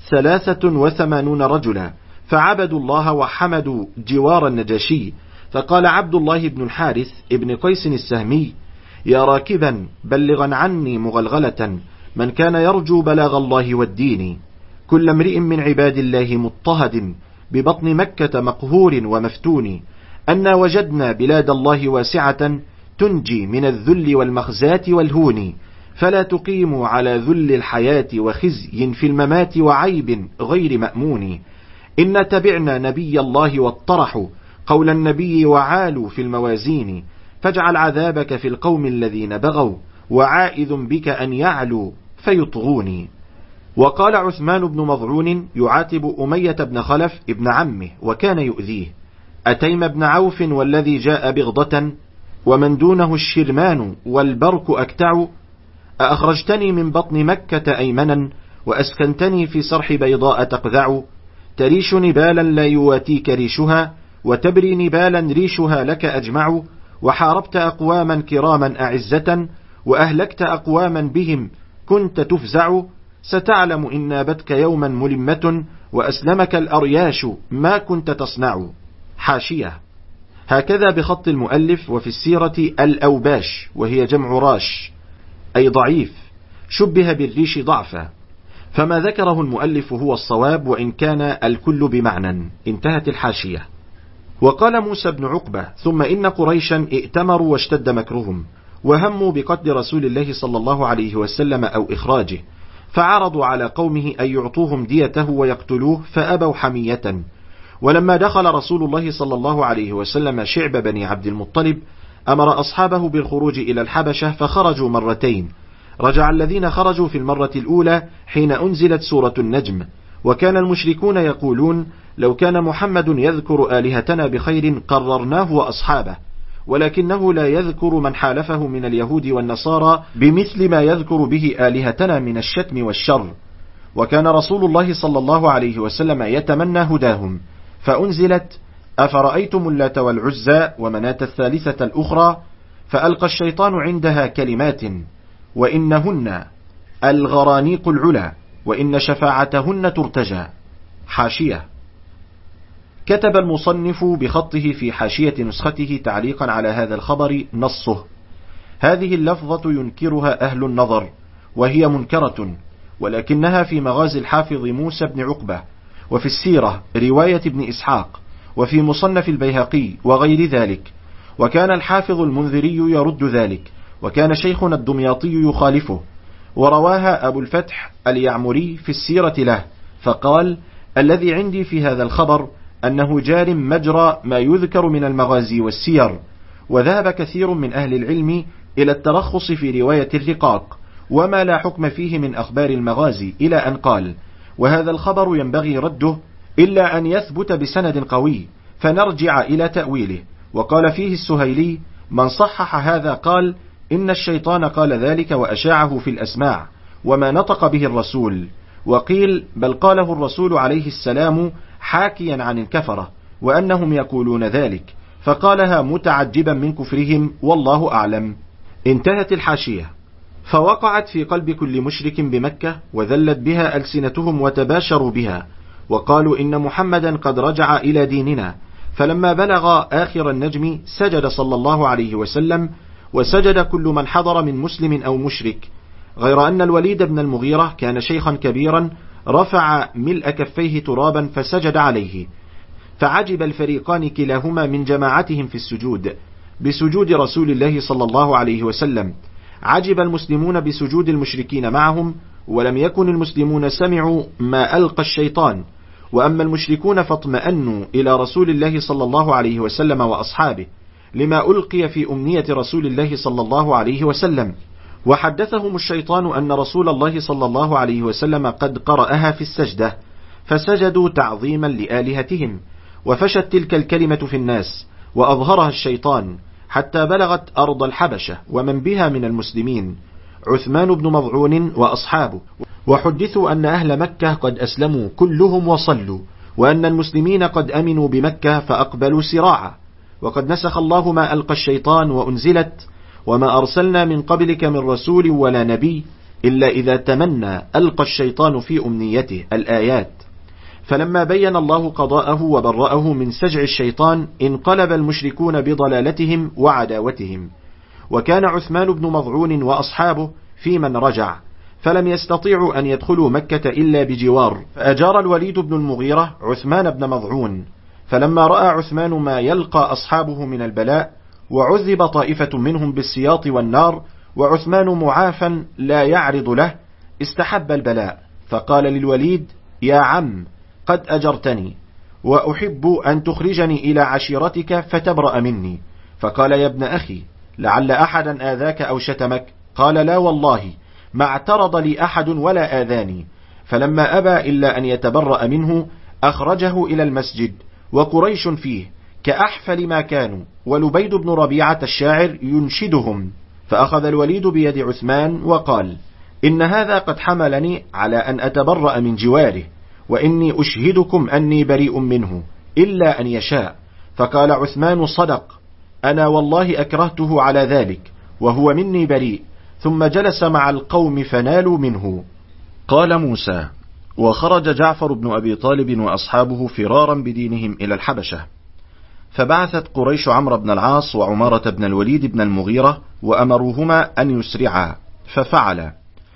83 رجلا، فعبدوا الله وحمدوا جوار النجاشي. فقال عبد الله بن الحارث ابن قيس السهمي: يا راكبا بلغا عني مغلغلة من كان يرجو بلاغ الله والدين، كل امرئ من عباد الله مضطهد ببطن مكة مقهور ومفتون، أنا وجدنا بلاد الله واسعة تنجي من الذل والمخزاة والهون، فلا تقيموا على ذل الحياة وخزي في الممات وعيب غير مأمون. إن تبعنا نبي الله واطرحوا قول النبي وعالوا في الموازين، فاجعل عذابك في القوم الذين بغوا وعائذ بك أن يعلوا فيطغوني. وقال عثمان بن مضعون يعاتب أمية بن خلف ابن عمه وكان يؤذيه: أتيم بن عوف والذي جاء بغضة ومن دونه الشرمان والبرك أكتع. أأخرجتني من بطن مكة أيمنا وأسكنتني في سرح بيضاء تقذع. تريش نبالا لا يواتيك ريشها وتبري نبالا ريشها لك أجمع. وحاربت أقواما كراما أعزة وأهلكت أقواما بهم كنت تفزع. ستعلم إن نابتك يوما ملمة وأسلمك الأرياش ما كنت تصنع. حاشية. هكذا بخط المؤلف. وفي السيرة الأوباش وهي جمع راش أي ضعيف، شبه بالريش ضعفا، فما ذكره المؤلف هو الصواب وإن كان الكل بمعنى. انتهت الحاشية. وقال موسى بن عقبة: ثم إن قريشا ائتمروا واشتد مكرهم وهموا بقتل رسول الله صلى الله عليه وسلم أو إخراجه، فعرضوا على قومه أن يعطوهم ديته ويقتلوه فأبوا حمية. ولما دخل رسول الله صلى الله عليه وسلم شعب بني عبد المطلب أمر أصحابه بالخروج إلى الحبشة فخرجوا مرتين. رجع الذين خرجوا في المرة الأولى حين أنزلت سورة النجم، وكان المشركون يقولون: لو كان محمد يذكر آلهتنا بخير قررناه وأصحابه، ولكنه لا يذكر من حالفه من اليهود والنصارى بمثل ما يذكر به آلهتنا من الشتم والشر. وكان رسول الله صلى الله عليه وسلم يتمنى هداهم، فأنزلت: أفرأيتم اللات والعزى ومناة الثالثة الأخرى، فألقى الشيطان عندها كلمات وإنهن الغرانيق العلا وإن شفاعتهن ترتجى. حاشية. كتب المصنف بخطه في حاشية نسخته تعليقا على هذا الخبر نصه: هذه اللفظة ينكرها أهل النظر وهي منكرة، ولكنها في مغازي الحافظ موسى بن عقبة، وفي السيرة رواية ابن إسحاق، وفي مصنف البيهقي وغير ذلك. وكان الحافظ المنذري يرد ذلك، وكان شيخنا الدمياطي يخالفه، ورواها أبو الفتح اليعمري في السيرة له، فقال: الذي عندي في هذا الخبر أنه جار مجرى ما يذكر من المغازي والسير. وذهب كثير من أهل العلم إلى الترخص في رواية الرقاق وما لا حكم فيه من أخبار المغازي، إلى أن قال: وهذا الخبر ينبغي رده إلا أن يثبت بسند قوي فنرجع إلى تأويله. وقال فيه السهيلي: من صحح هذا قال إن الشيطان قال ذلك وأشاعه في الأسماع وما نطق به الرسول. وقيل بل قاله الرسول عليه السلام حاكيا عن الكفرة وأنهم يقولون ذلك، فقالها متعجبا من كفرهم والله أعلم. انتهت الحاشية. فوقعت في قلب كل مشرك بمكة وذلت بها ألسنتهم وتباشروا بها، وقالوا إن محمدا قد رجع إلى ديننا. فلما بلغ آخر النجم سجد صلى الله عليه وسلم، وسجد كل من حضر من مسلم أو مشرك، غير أن الوليد بن المغيرة كان شيخا كبيرا رفع ملء كفيه ترابا فسجد عليه، فعجب الفريقان كلاهما من جماعتهم في السجود بسجود رسول الله صلى الله عليه وسلم. عجب المسلمون بسجود المشركين معهم، ولم يكن المسلمون سمعوا ما ألقى الشيطان، وأما المشركون فاطمأنوا إلى رسول الله صلى الله عليه وسلم وأصحابه لما ألقي في أمنية رسول الله صلى الله عليه وسلم. وحدثهم الشيطان أن رسول الله صلى الله عليه وسلم قد قرأها في السجدة، فسجدوا تعظيما لآلهتهم، وفشت تلك الكلمة في الناس، وأظهرها الشيطان حتى بلغت أرض الحبشة ومن بها من المسلمين، عثمان بن مضعون وأصحابه، وحدثوا أن أهل مكة قد أسلموا كلهم وصلوا، وأن المسلمين قد أمنوا بمكة فأقبلوا سراعا. وقد نسخ الله ما ألقى الشيطان، وأنزلت: وما أرسلنا من قبلك من رسول ولا نبي إلا إذا تمنى ألقى الشيطان في أمنيته. الآيات. فلما بين الله قضاءه وبرأه من سجع الشيطان انقلب المشركون بضلالتهم وعداوتهم. وكان عثمان بن مضعون وأصحابه في من رجع، فلم يستطيعوا أن يدخلوا مكة إلا بجوار، فأجار الوليد بن المغيرة عثمان بن مضعون. فلما رأى عثمان ما يلقى أصحابه من البلاء، وعذب طائفة منهم بالسياط والنار، وعثمان معافا لا يعرض له، استحب البلاء، فقال للوليد: يا عم قد أجرتني، وأحب أن تخرجني إلى عشيرتك فتبرأ مني. فقال: يا ابن أخي لعل أحدا آذاك أو شتمك؟ قال: لا والله ما اعترض لي أحد ولا آذاني. فلما أبى إلا أن يتبرأ منه أخرجه إلى المسجد وقريش فيه، كأحفل ما كانوا، ولبيد بن ربيعة الشاعر ينشدهم. فأخذ الوليد بيد عثمان وقال: إن هذا قد حملني على أن أتبرأ من جواره، وإني أشهدكم أني بريء منه إلا أن يشاء. فقال عثمان: صدق، أنا والله أكرهته على ذلك، وهو مني بريء. ثم جلس مع القوم فنالوا منه. قال موسى: وخرج جعفر بن أبي طالب وأصحابه فرارا بدينهم إلى الحبشة، فبعثت قريش عمرو بن العاص وعمارة بن الوليد بن المغيرة وأمروهما أن يسرعا، ففعلا،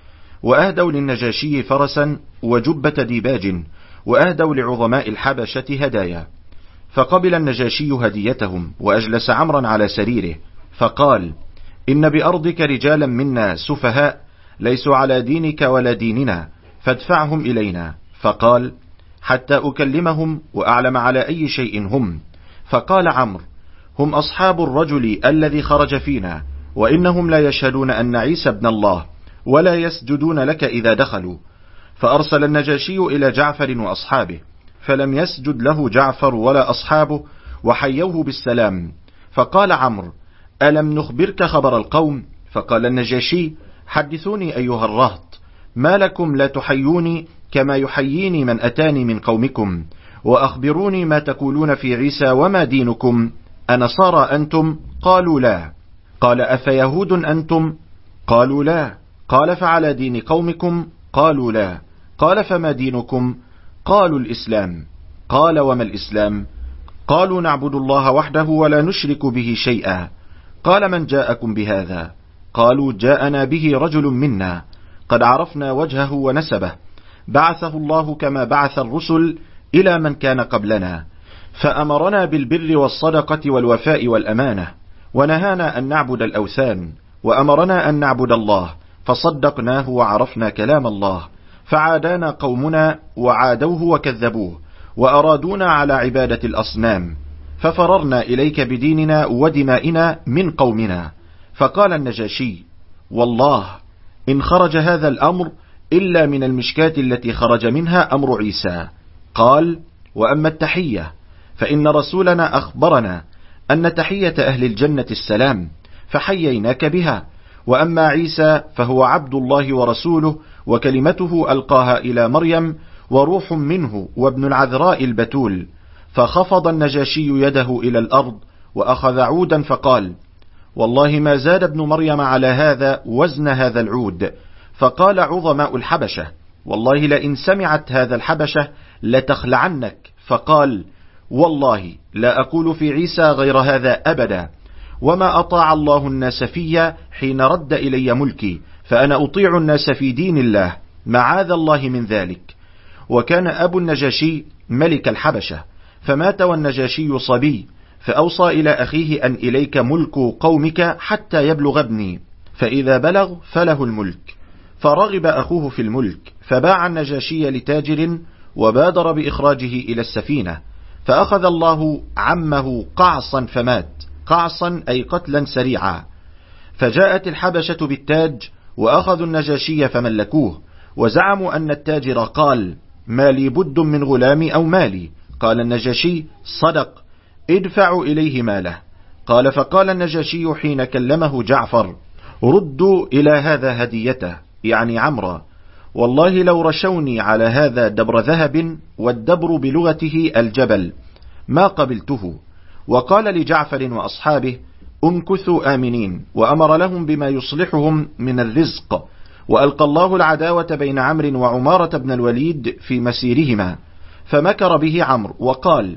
وأهدوا للنجاشي فرسا وجبة ديباج، وأهدوا لعظماء الحبشة هدايا. فقبل النجاشي هديتهم، وأجلس عمرا على سريره، فقال: إن بأرضك رجالا منا سفهاء ليسوا على دينك ولا ديننا، فادفعهم إلينا. فقال: حتى أكلمهم وأعلم على أي شيء هم. فقال عمرو: هم أصحاب الرجل الذي خرج فينا، وإنهم لا يشهدون أن عيسى ابن الله، ولا يسجدون لك إذا دخلوا. فأرسل النجاشي إلى جعفر وأصحابه، فلم يسجد له جعفر ولا أصحابه، وحيوه بالسلام. فقال عمرو: ألم نخبرك خبر القوم؟ فقال النجاشي: حدثوني أيها الرهط، ما لكم لا تحيوني كما يحييني من أتاني من قومكم، وأخبروني ما تقولون في عيسى وما دينكم، أنصارى أنتم؟ قالوا لا. قال: أفيهود أنتم؟ قالوا لا. قال: فعلى دين قومكم؟ قالوا لا. قال: فما دينكم؟ قالوا الإسلام. قال: وما الإسلام؟ قالوا: نعبد الله وحده ولا نشرك به شيئا. قال: من جاءكم بهذا؟ قالوا: جاءنا به رجل منا، قد عرفنا وجهه ونسبه، بعثه الله كما بعث الرسل إلى من كان قبلنا، فأمرنا بالبر والصدقة والوفاء والأمانة، ونهانا أن نعبد الأوثان، وأمرنا أن نعبد الله، فصدقناه وعرفنا كلام الله، فعادانا قومنا وعادوه وكذبوه، وأرادونا على عبادة الأصنام، ففررنا إليك بديننا ودمائنا من قومنا. فقال النجاشي: والله إن خرج هذا الأمر إلا من المشكاة التي خرج منها أمر عيسى. قال: وأما التحية فإن رسولنا أخبرنا أن تحية أهل الجنة السلام، فحييناك بها. وأما عيسى فهو عبد الله ورسوله، وكلمته ألقاها إلى مريم، وروح منه، وابن العذراء البتول. فخفض النجاشي يده إلى الأرض، وأخذ عودا، فقال: والله ما زاد ابن مريم على هذا وزن هذا العود. فقال عظماء الحبشة: والله لئن سمعت هذا الحبشة لتخلعنك. فقال: والله لا أقول في عيسى غير هذا أبدا، وما أطاع الله الناس في حين رد إلي ملكي، فأنا أطيع الناس في دين الله، معاذ الله من ذلك. وكان أبو النجاشي ملك الحبشة، فمات والنجاشي صبي، فأوصى إلى أخيه أن إليك ملك قومك حتى يبلغ ابني، فإذا بلغ فله الملك. فرغب أخوه في الملك، فباع النجاشي لتاجر، وبادر بإخراجه إلى السفينة، فأخذ الله عمه قعصا فمات، قعصا أي قتلا سريعا. فجاءت الحبشة بالتاج، وأخذوا النجاشي فملكوه، وزعموا أن التاجر قال: ما لي بد من غلامي أو مالي. قال النجاشي: صدق، ادفعوا إليه ماله. قال: فقال النجاشي حين كلمه جعفر: ردوا إلى هذا هديته، يعني عمرا، والله لو رشوني على هذا دبر ذهب، والدبر بلغته الجبل، ما قبلته. وقال لجعفر وأصحابه: امكثوا آمنين، وأمر لهم بما يصلحهم من الرزق. وألقى الله العداوة بين عمرو وعمارة بن الوليد في مسيرهما، فمكر به عمرو وقال: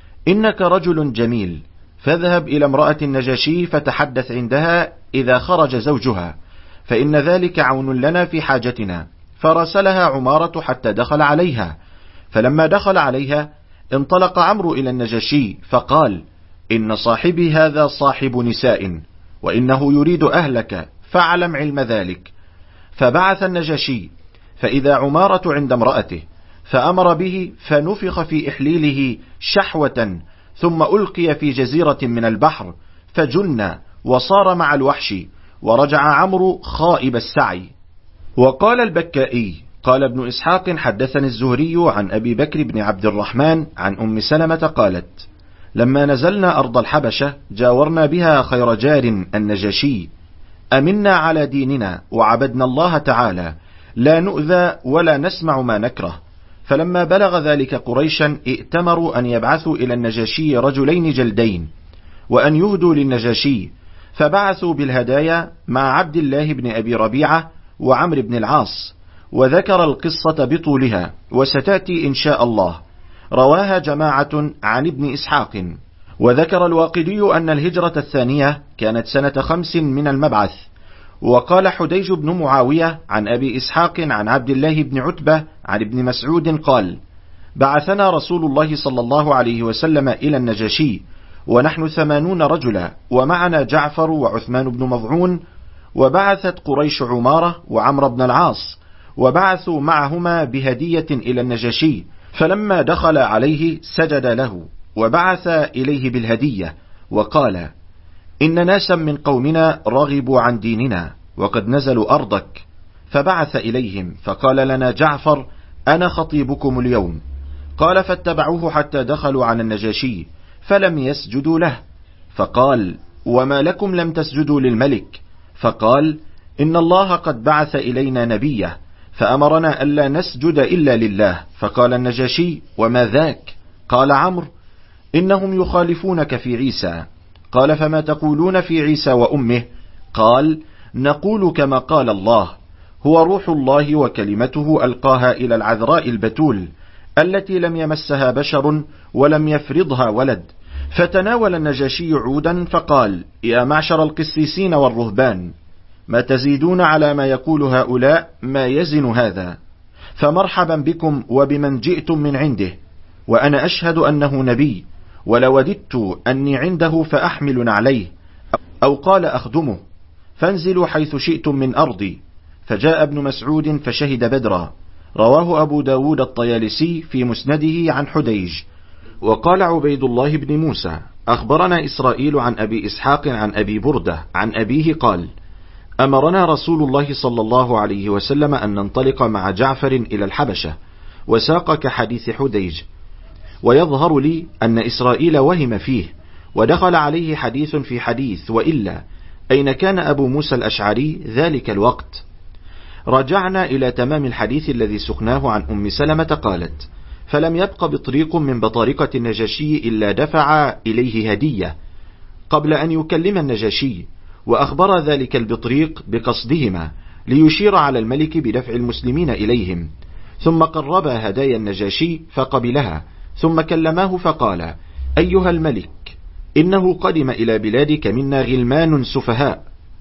إنك رجل جميل، فاذهب إلى امرأة النجاشي فتحدث عندها إذا خرج زوجها، فإن ذلك عون لنا في حاجتنا. فرسلها عمارة حتى دخل عليها، فلما دخل عليها انطلق عمرو إلى النجاشي فقال: إن صاحبي هذا صاحب نساء، وإنه يريد أهلك، فاعلم علم ذلك. فبعث النجاشي، فإذا عمارة عند امرأته، فأمر به، فنفخ في إحليله شحوة، ثم ألقي في جزيرة من البحر، فجن وصار مع الوحش، ورجع عمرو خائب السعي. وقال البكائي: قال ابن إسحاق: حدثني الزهري عن أبي بكر بن عبد الرحمن عن أم سلمة قالت: لما نزلنا أرض الحبشة جاورنا بها خير جار النجاشي، أمنا على ديننا وعبدنا الله تعالى، لا نؤذى ولا نسمع ما نكره. فلما بلغ ذلك قريشا ائتمروا أن يبعثوا إلى النجاشي رجلين جلدين وأن يهدوا للنجاشي، فبعثوا بالهدايا مع عبد الله بن أبي ربيعة وعمرو بن العاص، وذكر القصة بطولها وستأتي إن شاء الله. رواها جماعة عن ابن إسحاق. وذكر الواقدي أن الهجرة الثانية كانت سنة 5 من المبعث. وقال حديج بن معاوية عن أبي إسحاق عن عبد الله بن عتبة عن ابن مسعود قال: بعثنا رسول الله صلى الله عليه وسلم إلى النجاشي ونحن 80 رجلا، ومعنا جعفر وعثمان بن مضعون، وبعثت قريش عمارة وعمر بن العاص، وبعثوا معهما بهدية إلى النجاشي، فلما دخل عليه سجد له وبعث إليه بالهدية، وقال: إن ناسا من قومنا رغبوا عن ديننا وقد نزلوا أرضك. فبعث إليهم فقال لنا جعفر: أنا خطيبكم اليوم. قال: فاتبعوه حتى دخلوا على النجاشي فلم يسجدوا له، فقال: وما لكم لم تسجدوا للملك؟ فقال: إن الله قد بعث إلينا نبيه فأمرنا ألا نسجد إلا لله. فقال النجاشي: وما ذاك؟ قال عمرو: إنهم يخالفونك في عيسى. قال: فما تقولون في عيسى وأمه؟ قال: نقول كما قال الله: هو روح الله وكلمته ألقاها إلى العذراء البتول التي لم يمسها بشر ولم يفرضها ولد. فتناول النجاشي عودا فقال: يا معشر القسيسين والرهبان، ما تزيدون على ما يقول هؤلاء؟ ما يزن هذا؟ فمرحبا بكم وبمن جئتم من عنده، وأنا أشهد أنه نبي، ولوددت أني عنده فأحمل نعليه، أو قال أخدمه، فانزلوا حيث شئتم من أرضي. فجاء ابن مسعود فشهد بدرا. رواه أبو داود الطيالسي في مسنده عن حديج. وقال عبيد الله بن موسى: أخبرنا إسرائيل عن أبي إسحاق عن أبي بردة عن أبيه قال: أمرنا رسول الله صلى الله عليه وسلم أن ننطلق مع جعفر إلى الحبشة، وساق كحديث حديج. ويظهر لي أن إسرائيل وهم فيه، ودخل عليه حديث في حديث، وإلا أين كان أبو موسى الأشعري ذلك الوقت؟ رجعنا إلى تمام الحديث الذي سقناه عن أم سلمة قالت: فلم يبق بطريق من بطارقة النجاشي إلا دفع إليه هدية قبل أن يكلم النجاشي، وأخبر ذلك البطريق بقصدهما ليشير على الملك بدفع المسلمين إليهم، ثم قرب هدايا النجاشي فقبلها، ثم كلماه فقال: أيها الملك، إنه قدم إلى بلادك منا غلمان سفهاء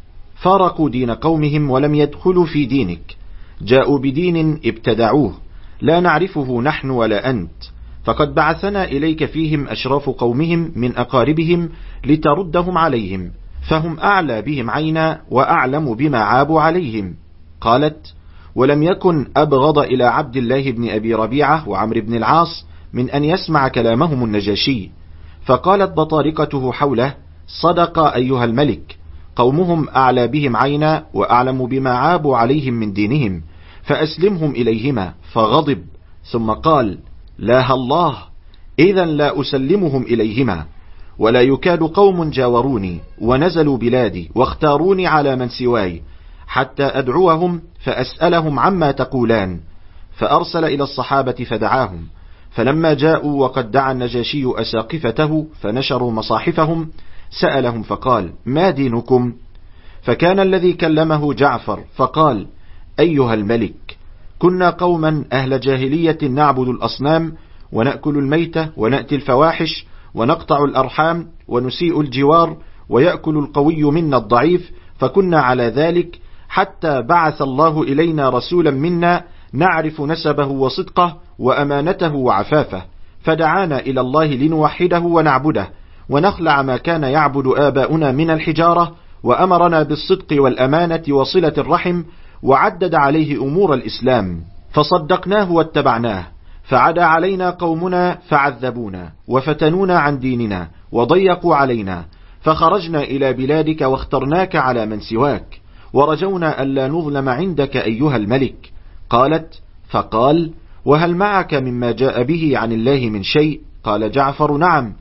فارقوا دين قومهم ولم يدخلوا في دينك، جاءوا بدين ابتدعوه لا نعرفه نحن ولا أنت، فقد بعثنا إليك فيهم أشراف قومهم من أقاربهم لتردهم عليهم، فهم أعلى بهم عينا وأعلم بما عابوا عليهم. قالت: ولم يكن أبغض إلى عبد الله بن أبي ربيعة وعمرو بن العاص من أن يسمع كلامهم النجاشي. فقالت بطارقته حوله: صدق أيها الملك، قومهم أعلى بهم عينا وأعلم بما عابوا عليهم من دينهم، فأسلمهم إليهما. فغضب ثم قال: لا الله، إذا لا أسلمهم إليهما، ولا يكاد قوم جاوروني ونزلوا بلادي واختاروني على من سواي حتى أدعوهم فأسألهم عما تقولان. فأرسل إلى الصحابة فدعاهم، فلما جاءوا وقد دعا النجاشي أساقفته فنشروا مصاحفهم سألهم فقال: ما دينكم؟ فكان الذي كلمه جعفر فقال: أيها الملك، كنا قوما أهل جاهلية نعبد الأصنام ونأكل الميتة ونأتي الفواحش ونقطع الأرحام ونسيء الجوار ويأكل القوي منا الضعيف، فكنا على ذلك حتى بعث الله إلينا رسولا منا نعرف نسبه وصدقه وأمانته وعفافه، فدعانا إلى الله لنوحده ونعبده ونخلع ما كان يعبد آباؤنا من الحجارة، وأمرنا بالصدق والأمانة وصلة الرحم، وعدد عليه أمور الإسلام، فصدقناه واتبعناه. فعدا علينا قومنا فعذبونا وفتنونا عن ديننا وضيقوا علينا، فخرجنا إلى بلادك واخترناك على من سواك، ورجونا ألا نظلم عندك أيها الملك. قالت: فقال: وهل معك مما جاء به عن الله من شيء؟ قال جعفر: نعم،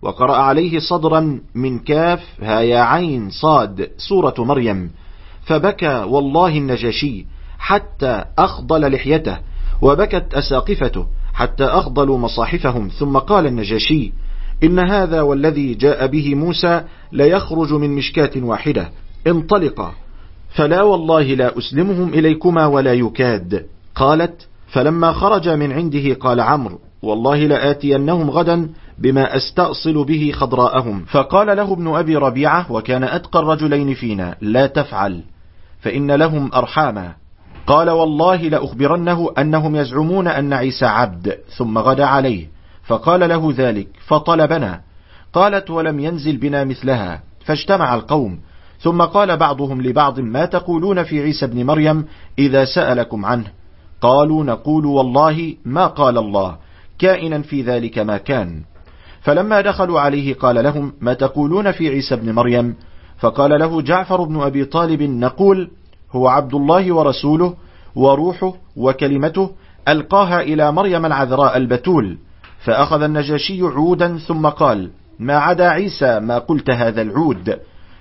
وقرأ عليه صدرا من كاف ها يا عين صاد سورة مريم، فبكى والله النجاشي حتى أخضل لحيته، وبكت أساقفته حتى أخضلوا مصاحفهم. ثم قال النجاشي: إن هذا والذي جاء به موسى ليخرج من مشكاة واحدة، انطلقا، فلا والله لا أسلمهم إليكما ولا يكاد. قالت: فلما خرج من عنده قال عمرو: والله لآتينهم غدا بما أستأصل به خضراءهم. فقال له ابن أبي ربيعة وكان أتقى الرجلين فينا: لا تفعل فإن لهم أرحاما. قال: والله لأخبرنه أنهم يزعمون أن عيسى عبد. ثم غدا عليه فقال له ذلك فطلبنا. قالت: ولم ينزل بنا مثلها. فاجتمع القوم، ثم قال بعضهم لبعض: ما تقولون في عيسى بن مريم إذا سألكم عنه؟ قالوا: نقول والله ما قال الله، كائنا في ذلك ما كان. فلما دخلوا عليه قال لهم: ما تقولون في عيسى بن مريم؟ فقال له جعفر بن أبي طالب: نقول هو عبد الله ورسوله وروحه وكلمته ألقاها إلى مريم العذراء البتول. فأخذ النجاشي عودا ثم قال: ما عدا عيسى ما قلت هذا العود.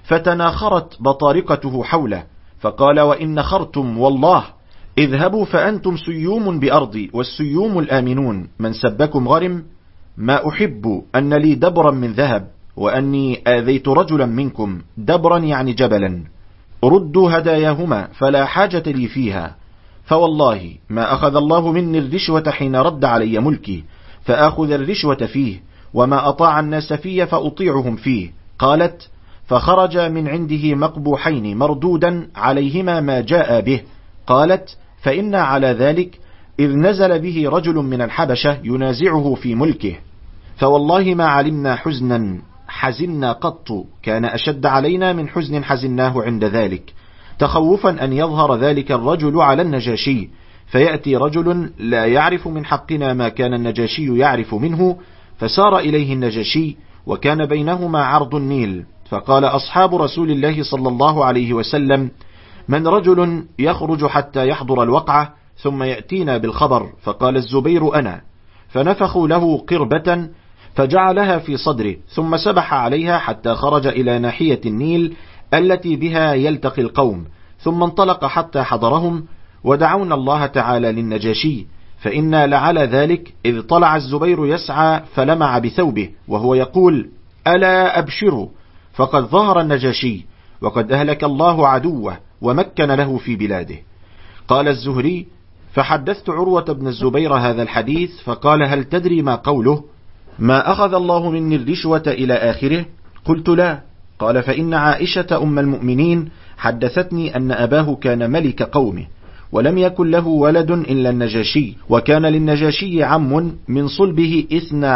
فتناخرت بطارقته حوله، فقال: وإن نخرتم والله اذهبوا فأنتم سيوم بأرضي والسيوم الآمنون، من سبكم غرم. ما أحب أن لي دبرا من ذهب وأني آذيت رجلا منكم، دبرا يعني جبلا، ردوا هداياهما فلا حاجة لي فيها. فوالله ما أخذ الله مني الرشوة حين رد علي ملكي، فأخذ الرشوة فيه، وما أطاع الناس فيه فأطيعهم فيه. قالت: فخرج من عنده مقبوحين مردودا عليهما ما جاء به. قالت: فإنا على ذلك إذ نزل به رجل من الحبشة ينازعه في ملكه، فوالله ما علمنا حزنا حزنا قط كان أشد علينا من حزن حزناه عند ذلك، تخوفا أن يظهر ذلك الرجل على النجاشي، فيأتي رجل لا يعرف من حقنا ما كان النجاشي يعرف منه. فسار إليه النجاشي وكان بينهما عرض النيل. فقال أصحاب رسول الله صلى الله عليه وسلم: من رجل يخرج حتى يحضر الوقعة ثم يأتينا بالخبر؟ فقال الزبير: أنا. فنفخوا له قربة فجعلها في صدره، ثم سبح عليها حتى خرج إلى ناحية النيل التي بها يلتقي القوم، ثم انطلق حتى حضرهم ودعونا الله تعالى للنجاشي. فإنا لعلى ذلك إذ طلع الزبير يسعى فلمع بثوبه وهو يقول: ألا أبشروا فقد ظهر النجاشي وقد أهلك الله عدوه ومكن له في بلاده. قال الزهري: فحدثت عروة بن الزبير هذا الحديث فقال: هل تدري ما قوله ما أخذ الله مني الرشوة إلى آخره؟ قلت: لا. قال: فإن عائشة أم المؤمنين حدثتني أن أباه كان ملك قومه ولم يكن له ولد إلا النجاشي، وكان للنجاشي عم من صلبه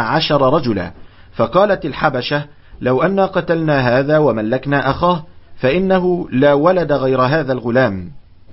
12 رجلا. فقالت الحبشة: لو أن قتلنا هذا وملكنا أخاه فإنه لا ولد غير هذا الغلام،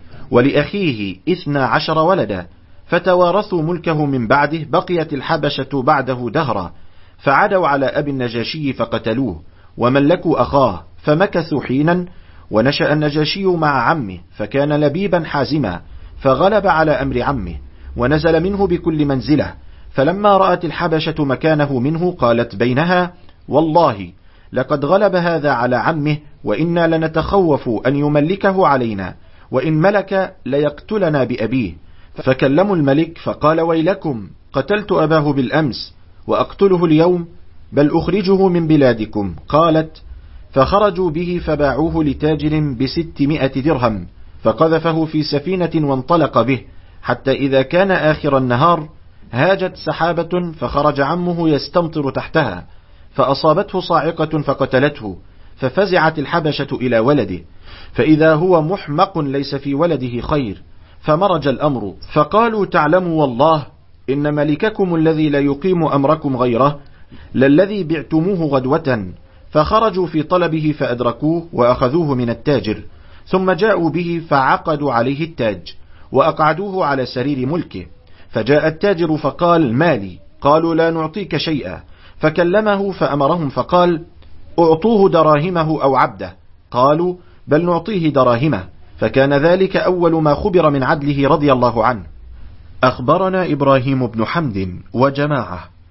ولأخيه 12 ولدا، فتوارثوا ملكه من بعده. بقيت الحبشة بعده دهرا، فعدوا على أبي النجاشي فقتلوه وملكوا أخاه، فمكثوا حينا. ونشأ النجاشي مع عمه فكان لبيبا حازما، فغلب على أمر عمه ونزل منه بكل منزله. فلما رأت الحبشة مكانه منه قالت بينها: والله لقد غلب هذا على عمه، وإنا لنتخوف أن يملكه علينا، وإن ملك ليقتلنا بأبيه. فكلموا الملك فقال: ويلكم، قتلت أباه بالأمس وأقتله اليوم، بل أخرجه من بلادكم. قالت: فخرجوا به فباعوه لتاجر ب600 درهم، فقذفه في سفينة وانطلق به، حتى إذا كان آخر النهار هاجت سحابة فخرج عمه يستمطر تحتها، فأصابته صاعقة فقتلته. ففزعت الحبشة إلى ولده، فإذا هو محمق ليس في ولده خير، فمرج الأمر. فقالوا: تعلموا والله إن ملككم الذي لا يقيم أمركم غيره للذي بعتموه غدوة. فخرجوا في طلبه فأدركوه وأخذوه من التاجر، ثم جاءوا به فعقدوا عليه التاج وأقعدوه على سرير ملكه. فجاء التاجر فقال: مالي؟ قالوا: لا نعطيك شيئا. فكلمه فأمرهم فقال: أعطوه دراهمه أو عبده. قالوا: بل نعطيه دراهمه. فكان ذلك أول ما خبر من عدله رضي الله عنه. أخبرنا إبراهيم بن حمد وجماعة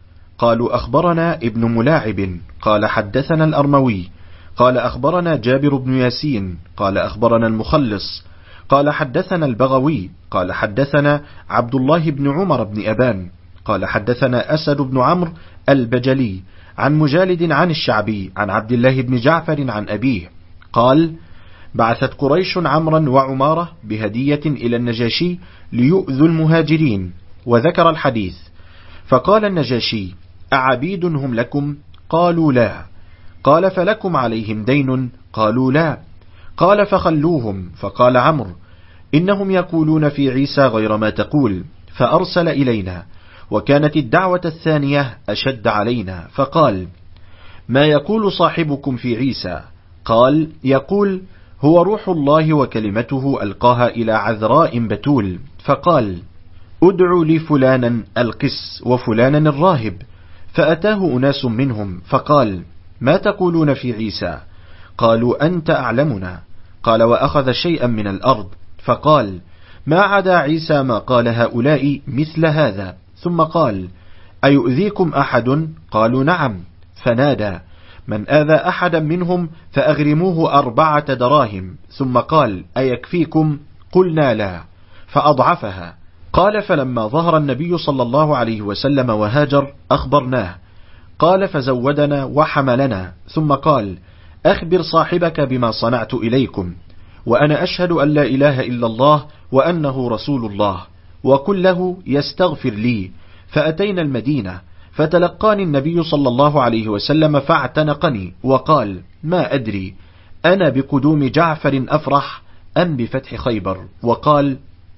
قالوا أخبرنا ابن ملاعب قال حدثنا الأرموي قال أخبرنا جابر بن ياسين قال أخبرنا المخلص قال حدثنا البغوي قال حدثنا عبد الله بن عمر بن أبان قال حدثنا أسد بن عمرو البجلي عن مجالد عن الشعبي عن عبد الله بن جعفر عن أبيه قال بعثت قريش عمرا وعمارة بهدية إلى النجاشي ليؤذوا المهاجرين، وذكر الحديث. فقال النجاشي أعبيد هم لكم؟ قالوا لا. قال فلكم عليهم دين؟ قالوا لا. قال فخلوهم. فقال عمرو إنهم يقولون في عيسى غير ما تقول، فأرسل إلينا، وكانت الدعوة الثانية أشد علينا، فقال ما يقول صاحبكم في عيسى؟ قال يقول هو روح الله وكلمته ألقاها إلى عذراء بتول. فقال ادعوا لي فلانا القس وفلانا الراهب، فأتاه أناس منهم فقال ما تقولون في عيسى؟ قالوا أنت أعلمنا. قال وأخذ شيئا من الأرض فقال ما عدا عيسى ما قال هؤلاء مثل هذا، ثم قال أيؤذيكم أحد؟ قالوا نعم. فنادى من آذى أحدا منهم فأغرموه 4 دراهم، ثم قال أيكفيكم؟ قلنا لا، فأضعفها. قال فلما ظهر النبي صلى الله عليه وسلم وهاجر أخبرناه، قال فزودنا وحملنا، ثم قال أخبر صاحبك بما صنعت إليكم، وأنا أشهد أن لا إله إلا الله وأنه رسول الله، وقل له يستغفر لي. فأتينا المدينة، فتلقاني النبي صلى الله عليه وسلم فاعتنقني وقال ما أدري أنا بقدوم جعفر أفرح أم بفتح خيبر، وقال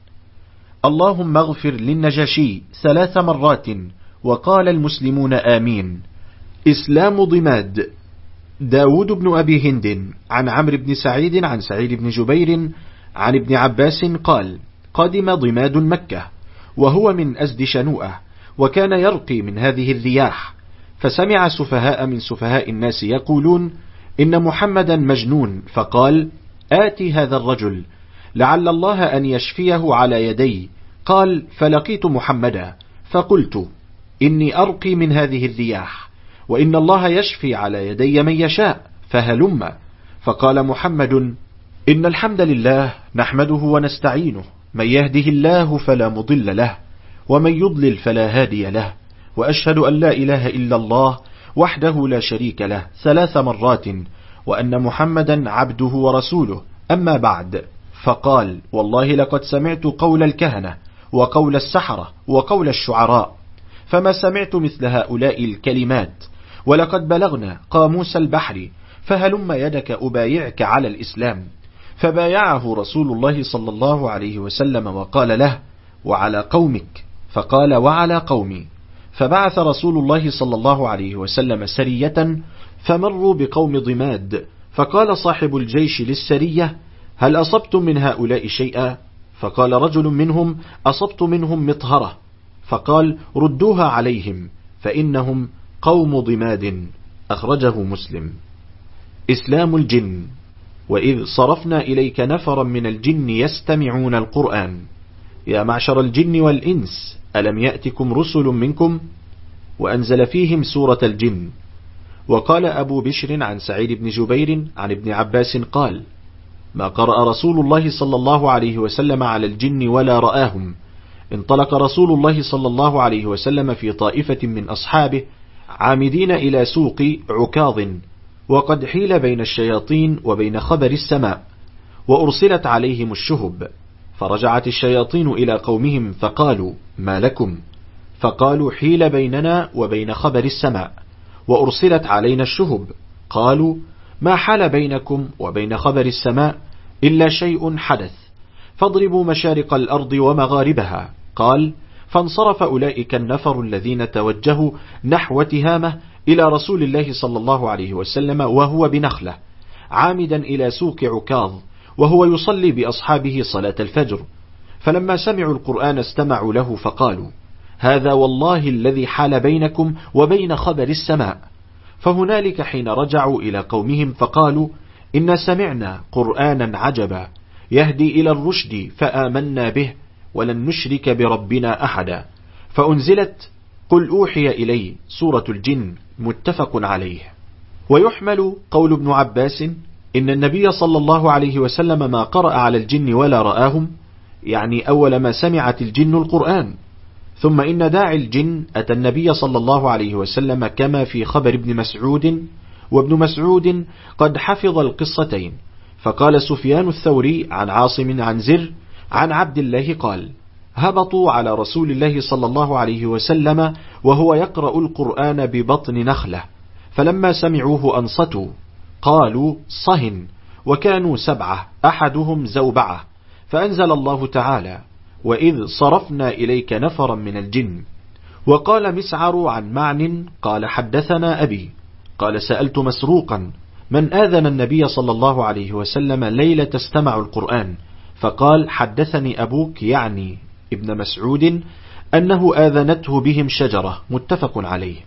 اللهم اغفر للنجاشي 3 مرات، وقال المسلمون آمين. إسلام ضماد. داود بن أبي هند عن عمرو بن سعيد عن سعيد بن جبير عن ابن عباس قال قدم ضماد مكة وهو من أزد شنوءة، وكان يرقي من هذه الرياح، فسمع سفهاء من سفهاء الناس يقولون إن محمدا مجنون، فقال آتي هذا الرجل لعل الله أن يشفيه على يدي. قال فلقيت محمدا فقلت إني أرقي من هذه الرياح، وإن الله يشفي على يدي من يشاء، فهلم. فقال محمد إن الحمد لله نحمده ونستعينه، من يهده الله فلا مضل له، ومن يضلل فلا هادي له، وأشهد أن لا إله إلا الله وحده لا شريك له 3 مرات، وأن محمدا عبده ورسوله، أما بعد. فقال والله لقد سمعت قول الكهنة وقول السحرة وقول الشعراء، فما سمعت مثل هؤلاء الكلمات، ولقد بلغنا قاموس البحر، فهلم يدك أبايعك على الإسلام. فبايعه رسول الله صلى الله عليه وسلم وقال له وعلى قومك؟ فقال وعلى قومي. فبعث رسول الله صلى الله عليه وسلم سرية، فمروا بقوم ضماد، فقال صاحب الجيش للسرية هل أصبتم من هؤلاء شيئا؟ فقال رجل منهم أصبت منهم مطهرة. فقال ردوها عليهم فإنهم قوم ضماد. أخرجه مسلم. إسلام الجن. وإذ صرفنا إليك نفرا من الجن يستمعون القرآن يا معشر الجن والإنس ألم يأتكم رسل منكم؟ وأنزل فيهم سورة الجن. وقال أبو بشر عن سعيد بن جبير عن ابن عباس قال ما قرأ رسول الله صلى الله عليه وسلم على الجن ولا رآهم. انطلق رسول الله صلى الله عليه وسلم في طائفة من أصحابه عامدين إلى سوق عكاظ، وقد حيل بين الشياطين وبين خبر السماء، وأرسلت عليهم الشهب. فرجعت الشياطين إلى قومهم فقالوا ما لكم؟ فقالوا حيل بيننا وبين خبر السماء، وأرسلت علينا الشهب. قالوا ما حال بينكم وبين خبر السماء إلا شيء حدث، فاضربوا مشارق الأرض ومغاربها. قال فانصرف أولئك النفر الذين توجهوا نحو تهامة إلى رسول الله صلى الله عليه وسلم وهو بنخلة، عامدا إلى سوق عكاظ، وهو يصلي بأصحابه صلاة الفجر. فلما سمعوا القرآن استمعوا له، فقالوا هذا والله الذي حال بينكم وبين خبر السماء. فهنالك حين رجعوا إلى قومهم فقالوا إن سمعنا قرآنا عجبا يهدي إلى الرشد فآمنا به ولن نشرك بربنا أحدا. فأنزلت قل أوحي إلي سورة الجن متفق عليه. ويحمل قول ابن عباس إن النبي صلى الله عليه وسلم ما قرأ على الجن ولا رآهم، يعني أول ما سمعت الجن القرآن. ثم إن داعي الجن أتى النبي صلى الله عليه وسلم كما في خبر ابن مسعود، وابن مسعود قد حفظ القصتين. فقال سفيان الثوري عن عاصم عن زر عن عبد الله قال: هبطوا على رسول الله صلى الله عليه وسلم وهو يقرأ القرآن ببطن نخلة، فلما سمعوه أنصتوا، قالوا صهن، وكانوا 7 أحدهم زوبعة، فأنزل الله تعالى: وإذ صرفنا إليك نفرا من الجن. وقال مسعر عن معن قال: حدثنا أبي قال: سألت مسروقا من آذن النبي صلى الله عليه وسلم ليلة استمع القرآن، فقال: حدثني أبوك، يعني ابن مسعود، أنه آذنته بهم شجرة، متفق عليه.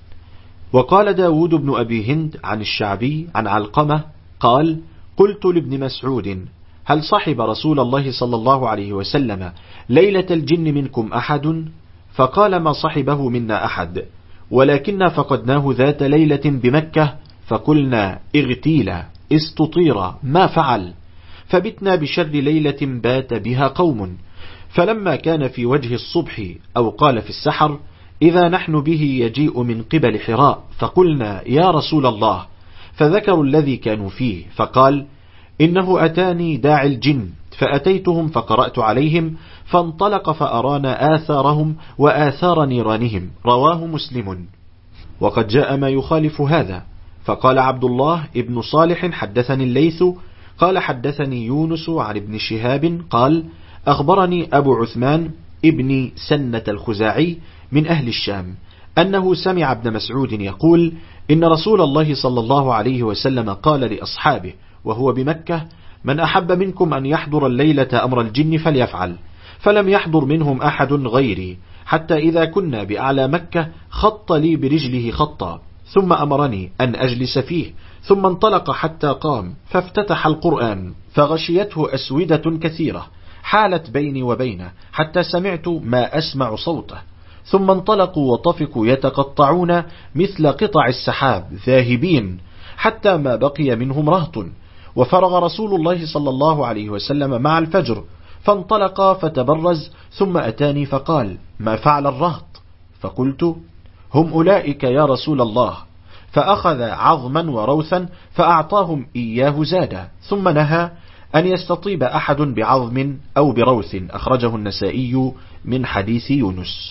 وقال داود بن أبي هند عن الشعبي عن علقمة قال: قلت لابن مسعود: هل صحب رسول الله صلى الله عليه وسلم ليلة الجن منكم أحد؟ فقال: ما صحبه منا أحد، ولكننا فقدناه ذات ليلة بمكة، فقلنا: اغتيلا استطيرا، ما فعل؟ فبتنا بشر ليلة بات بها قوم، فلما كان في وجه الصبح أو قال في السحر إذا نحن به يجيء من قبل حراء، فقلنا: يا رسول الله، فذكروا الذي كانوا فيه، فقال: إنه أتاني داعي الجن، فأتيتهم فقرأت عليهم، فانطلق فأرانا آثارهم وآثار نيرانهم، رواه مسلم. وقد جاء ما يخالف هذا. فقال عبد الله ابن صالح: حدثني الليث قال: حدثني يونس عن ابن شهاب قال: أخبرني أبو عثمان ابن سنة الخزاعي من أهل الشام أنه سمع ابن مسعود يقول: إن رسول الله صلى الله عليه وسلم قال لأصحابه وهو بمكة: من أحب منكم أن يحضر الليلة أمر الجن فليفعل. فلم يحضر منهم أحد غيري، حتى إذا كنا بأعلى مكة خط لي برجله خطا، ثم أمرني أن أجلس فيه، ثم انطلق حتى قام فافتتح القرآن، فغشيته أسودة كثيرة حالت بيني وبينه حتى سمعت ما أسمع صوته، ثم انطلقوا وطفقوا يتقطعون مثل قطع السحاب ذاهبين، حتى ما بقي منهم رهط. وفرغ رسول الله صلى الله عليه وسلم مع الفجر، فانطلق فتبرز، ثم أتاني فقال: ما فعل الرهط؟ فقلت: هم أولئك يا رسول الله. فأخذ عظما وروثا فأعطاهم إياه زادا، ثم نهى أن يستطيب أحد بعظم أو بروث، أخرجه النسائي من حديث يونس.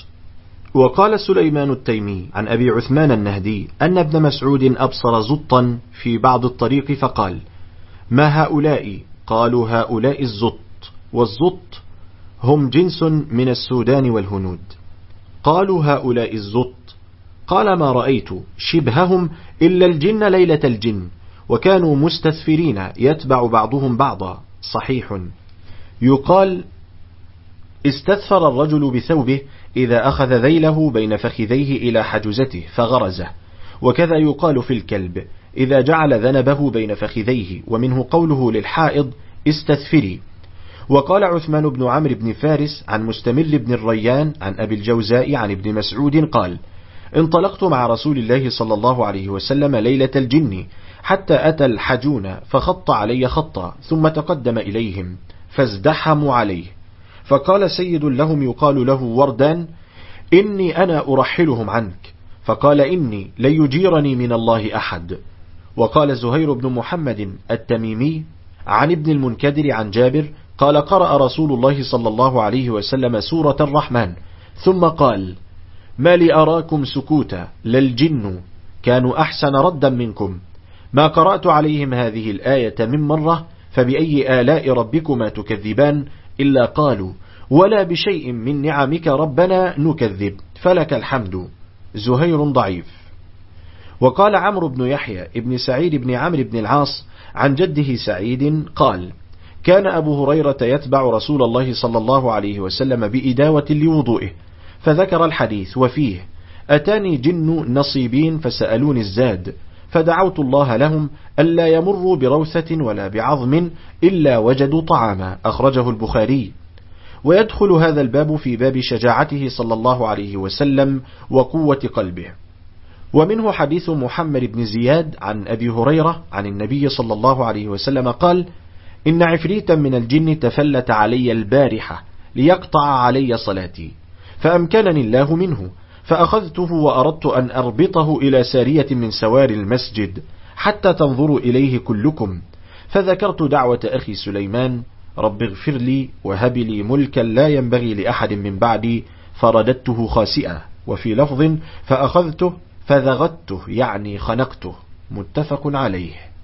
وقال سليمان التيمي عن أبي عثمان النهدي أن ابن مسعود أبصر زطا في بعض الطريق فقال: ما هؤلاء؟ قالوا: هؤلاء الزط، والزط هم جنس من السودان والهنود. قالوا: هؤلاء الزط. قال: ما رأيت شبههم إلا الجن ليلة الجن، وكانوا مستثفرين يتبع بعضهم بعضا. صحيح. يقال: استثفر الرجل بثوبه إذا أخذ ذيله بين فخذيه إلى حجزته فغرزه. وكذا يقال في الكلب إذا جعل ذنبه بين فخذيه، ومنه قوله للحائض: استثفري. وقال عثمان بن عمرو بن فارس عن مستمر بن الريان عن أبي الجوزاء عن ابن مسعود قال: انطلقت مع رسول الله صلى الله عليه وسلم ليلة الجن، حتى أتى الحجون فخط علي خطا، ثم تقدم إليهم فازدحموا عليه، فقال سيد لهم يقال له وردان: إني أنا أرحلهم عنك. فقال: إني لن يجيرني من الله أحد. وقال زهير بن محمد التميمي عن ابن المنكدر عن جابر قال: قرأ رسول الله صلى الله عليه وسلم سورة الرحمن، ثم قال: ما لي أراكم سكوتا، للجن كانوا أحسن ردا منكم، ما قرأت عليهم هذه الآية من مرة، فبأي آلاء ربكما تكذبان؟ إلا قالوا: ولا بشيء من نعمك ربنا نكذب، فلك الحمد. زهير ضعيف. وقال عمرو بن يحيى ابن سعيد بن عمرو بن العاص عن جده سعيد قال: كان أبو هريرة يتبع رسول الله صلى الله عليه وسلم بإداوة لوضوئه، فذكر الحديث وفيه: أتاني جن نصيبين فسألوني الزاد، فدعوت الله لهم ألا يمروا بروثة ولا بعظم إلا وجدوا طعاما، أخرجه البخاري. ويدخل هذا الباب في باب شجاعته صلى الله عليه وسلم وقوة قلبه. ومنه حديث محمد بن زياد عن أبي هريرة عن النبي صلى الله عليه وسلم قال: إن عفريتا من الجن تفلت علي البارحة ليقطع علي صلاتي، فأمكنني الله منه، فأخذته وأردت أن أربطه إلى سارية من سوار المسجد حتى تنظروا إليه كلكم، فذكرت دعوة أخي سليمان: رب اغفر لي وهب لي ملكا لا ينبغي لأحد من بعدي، فرددته خاسئا. وفي لفظ: فأخذته فذغته، يعني خنقته. متفق عليه.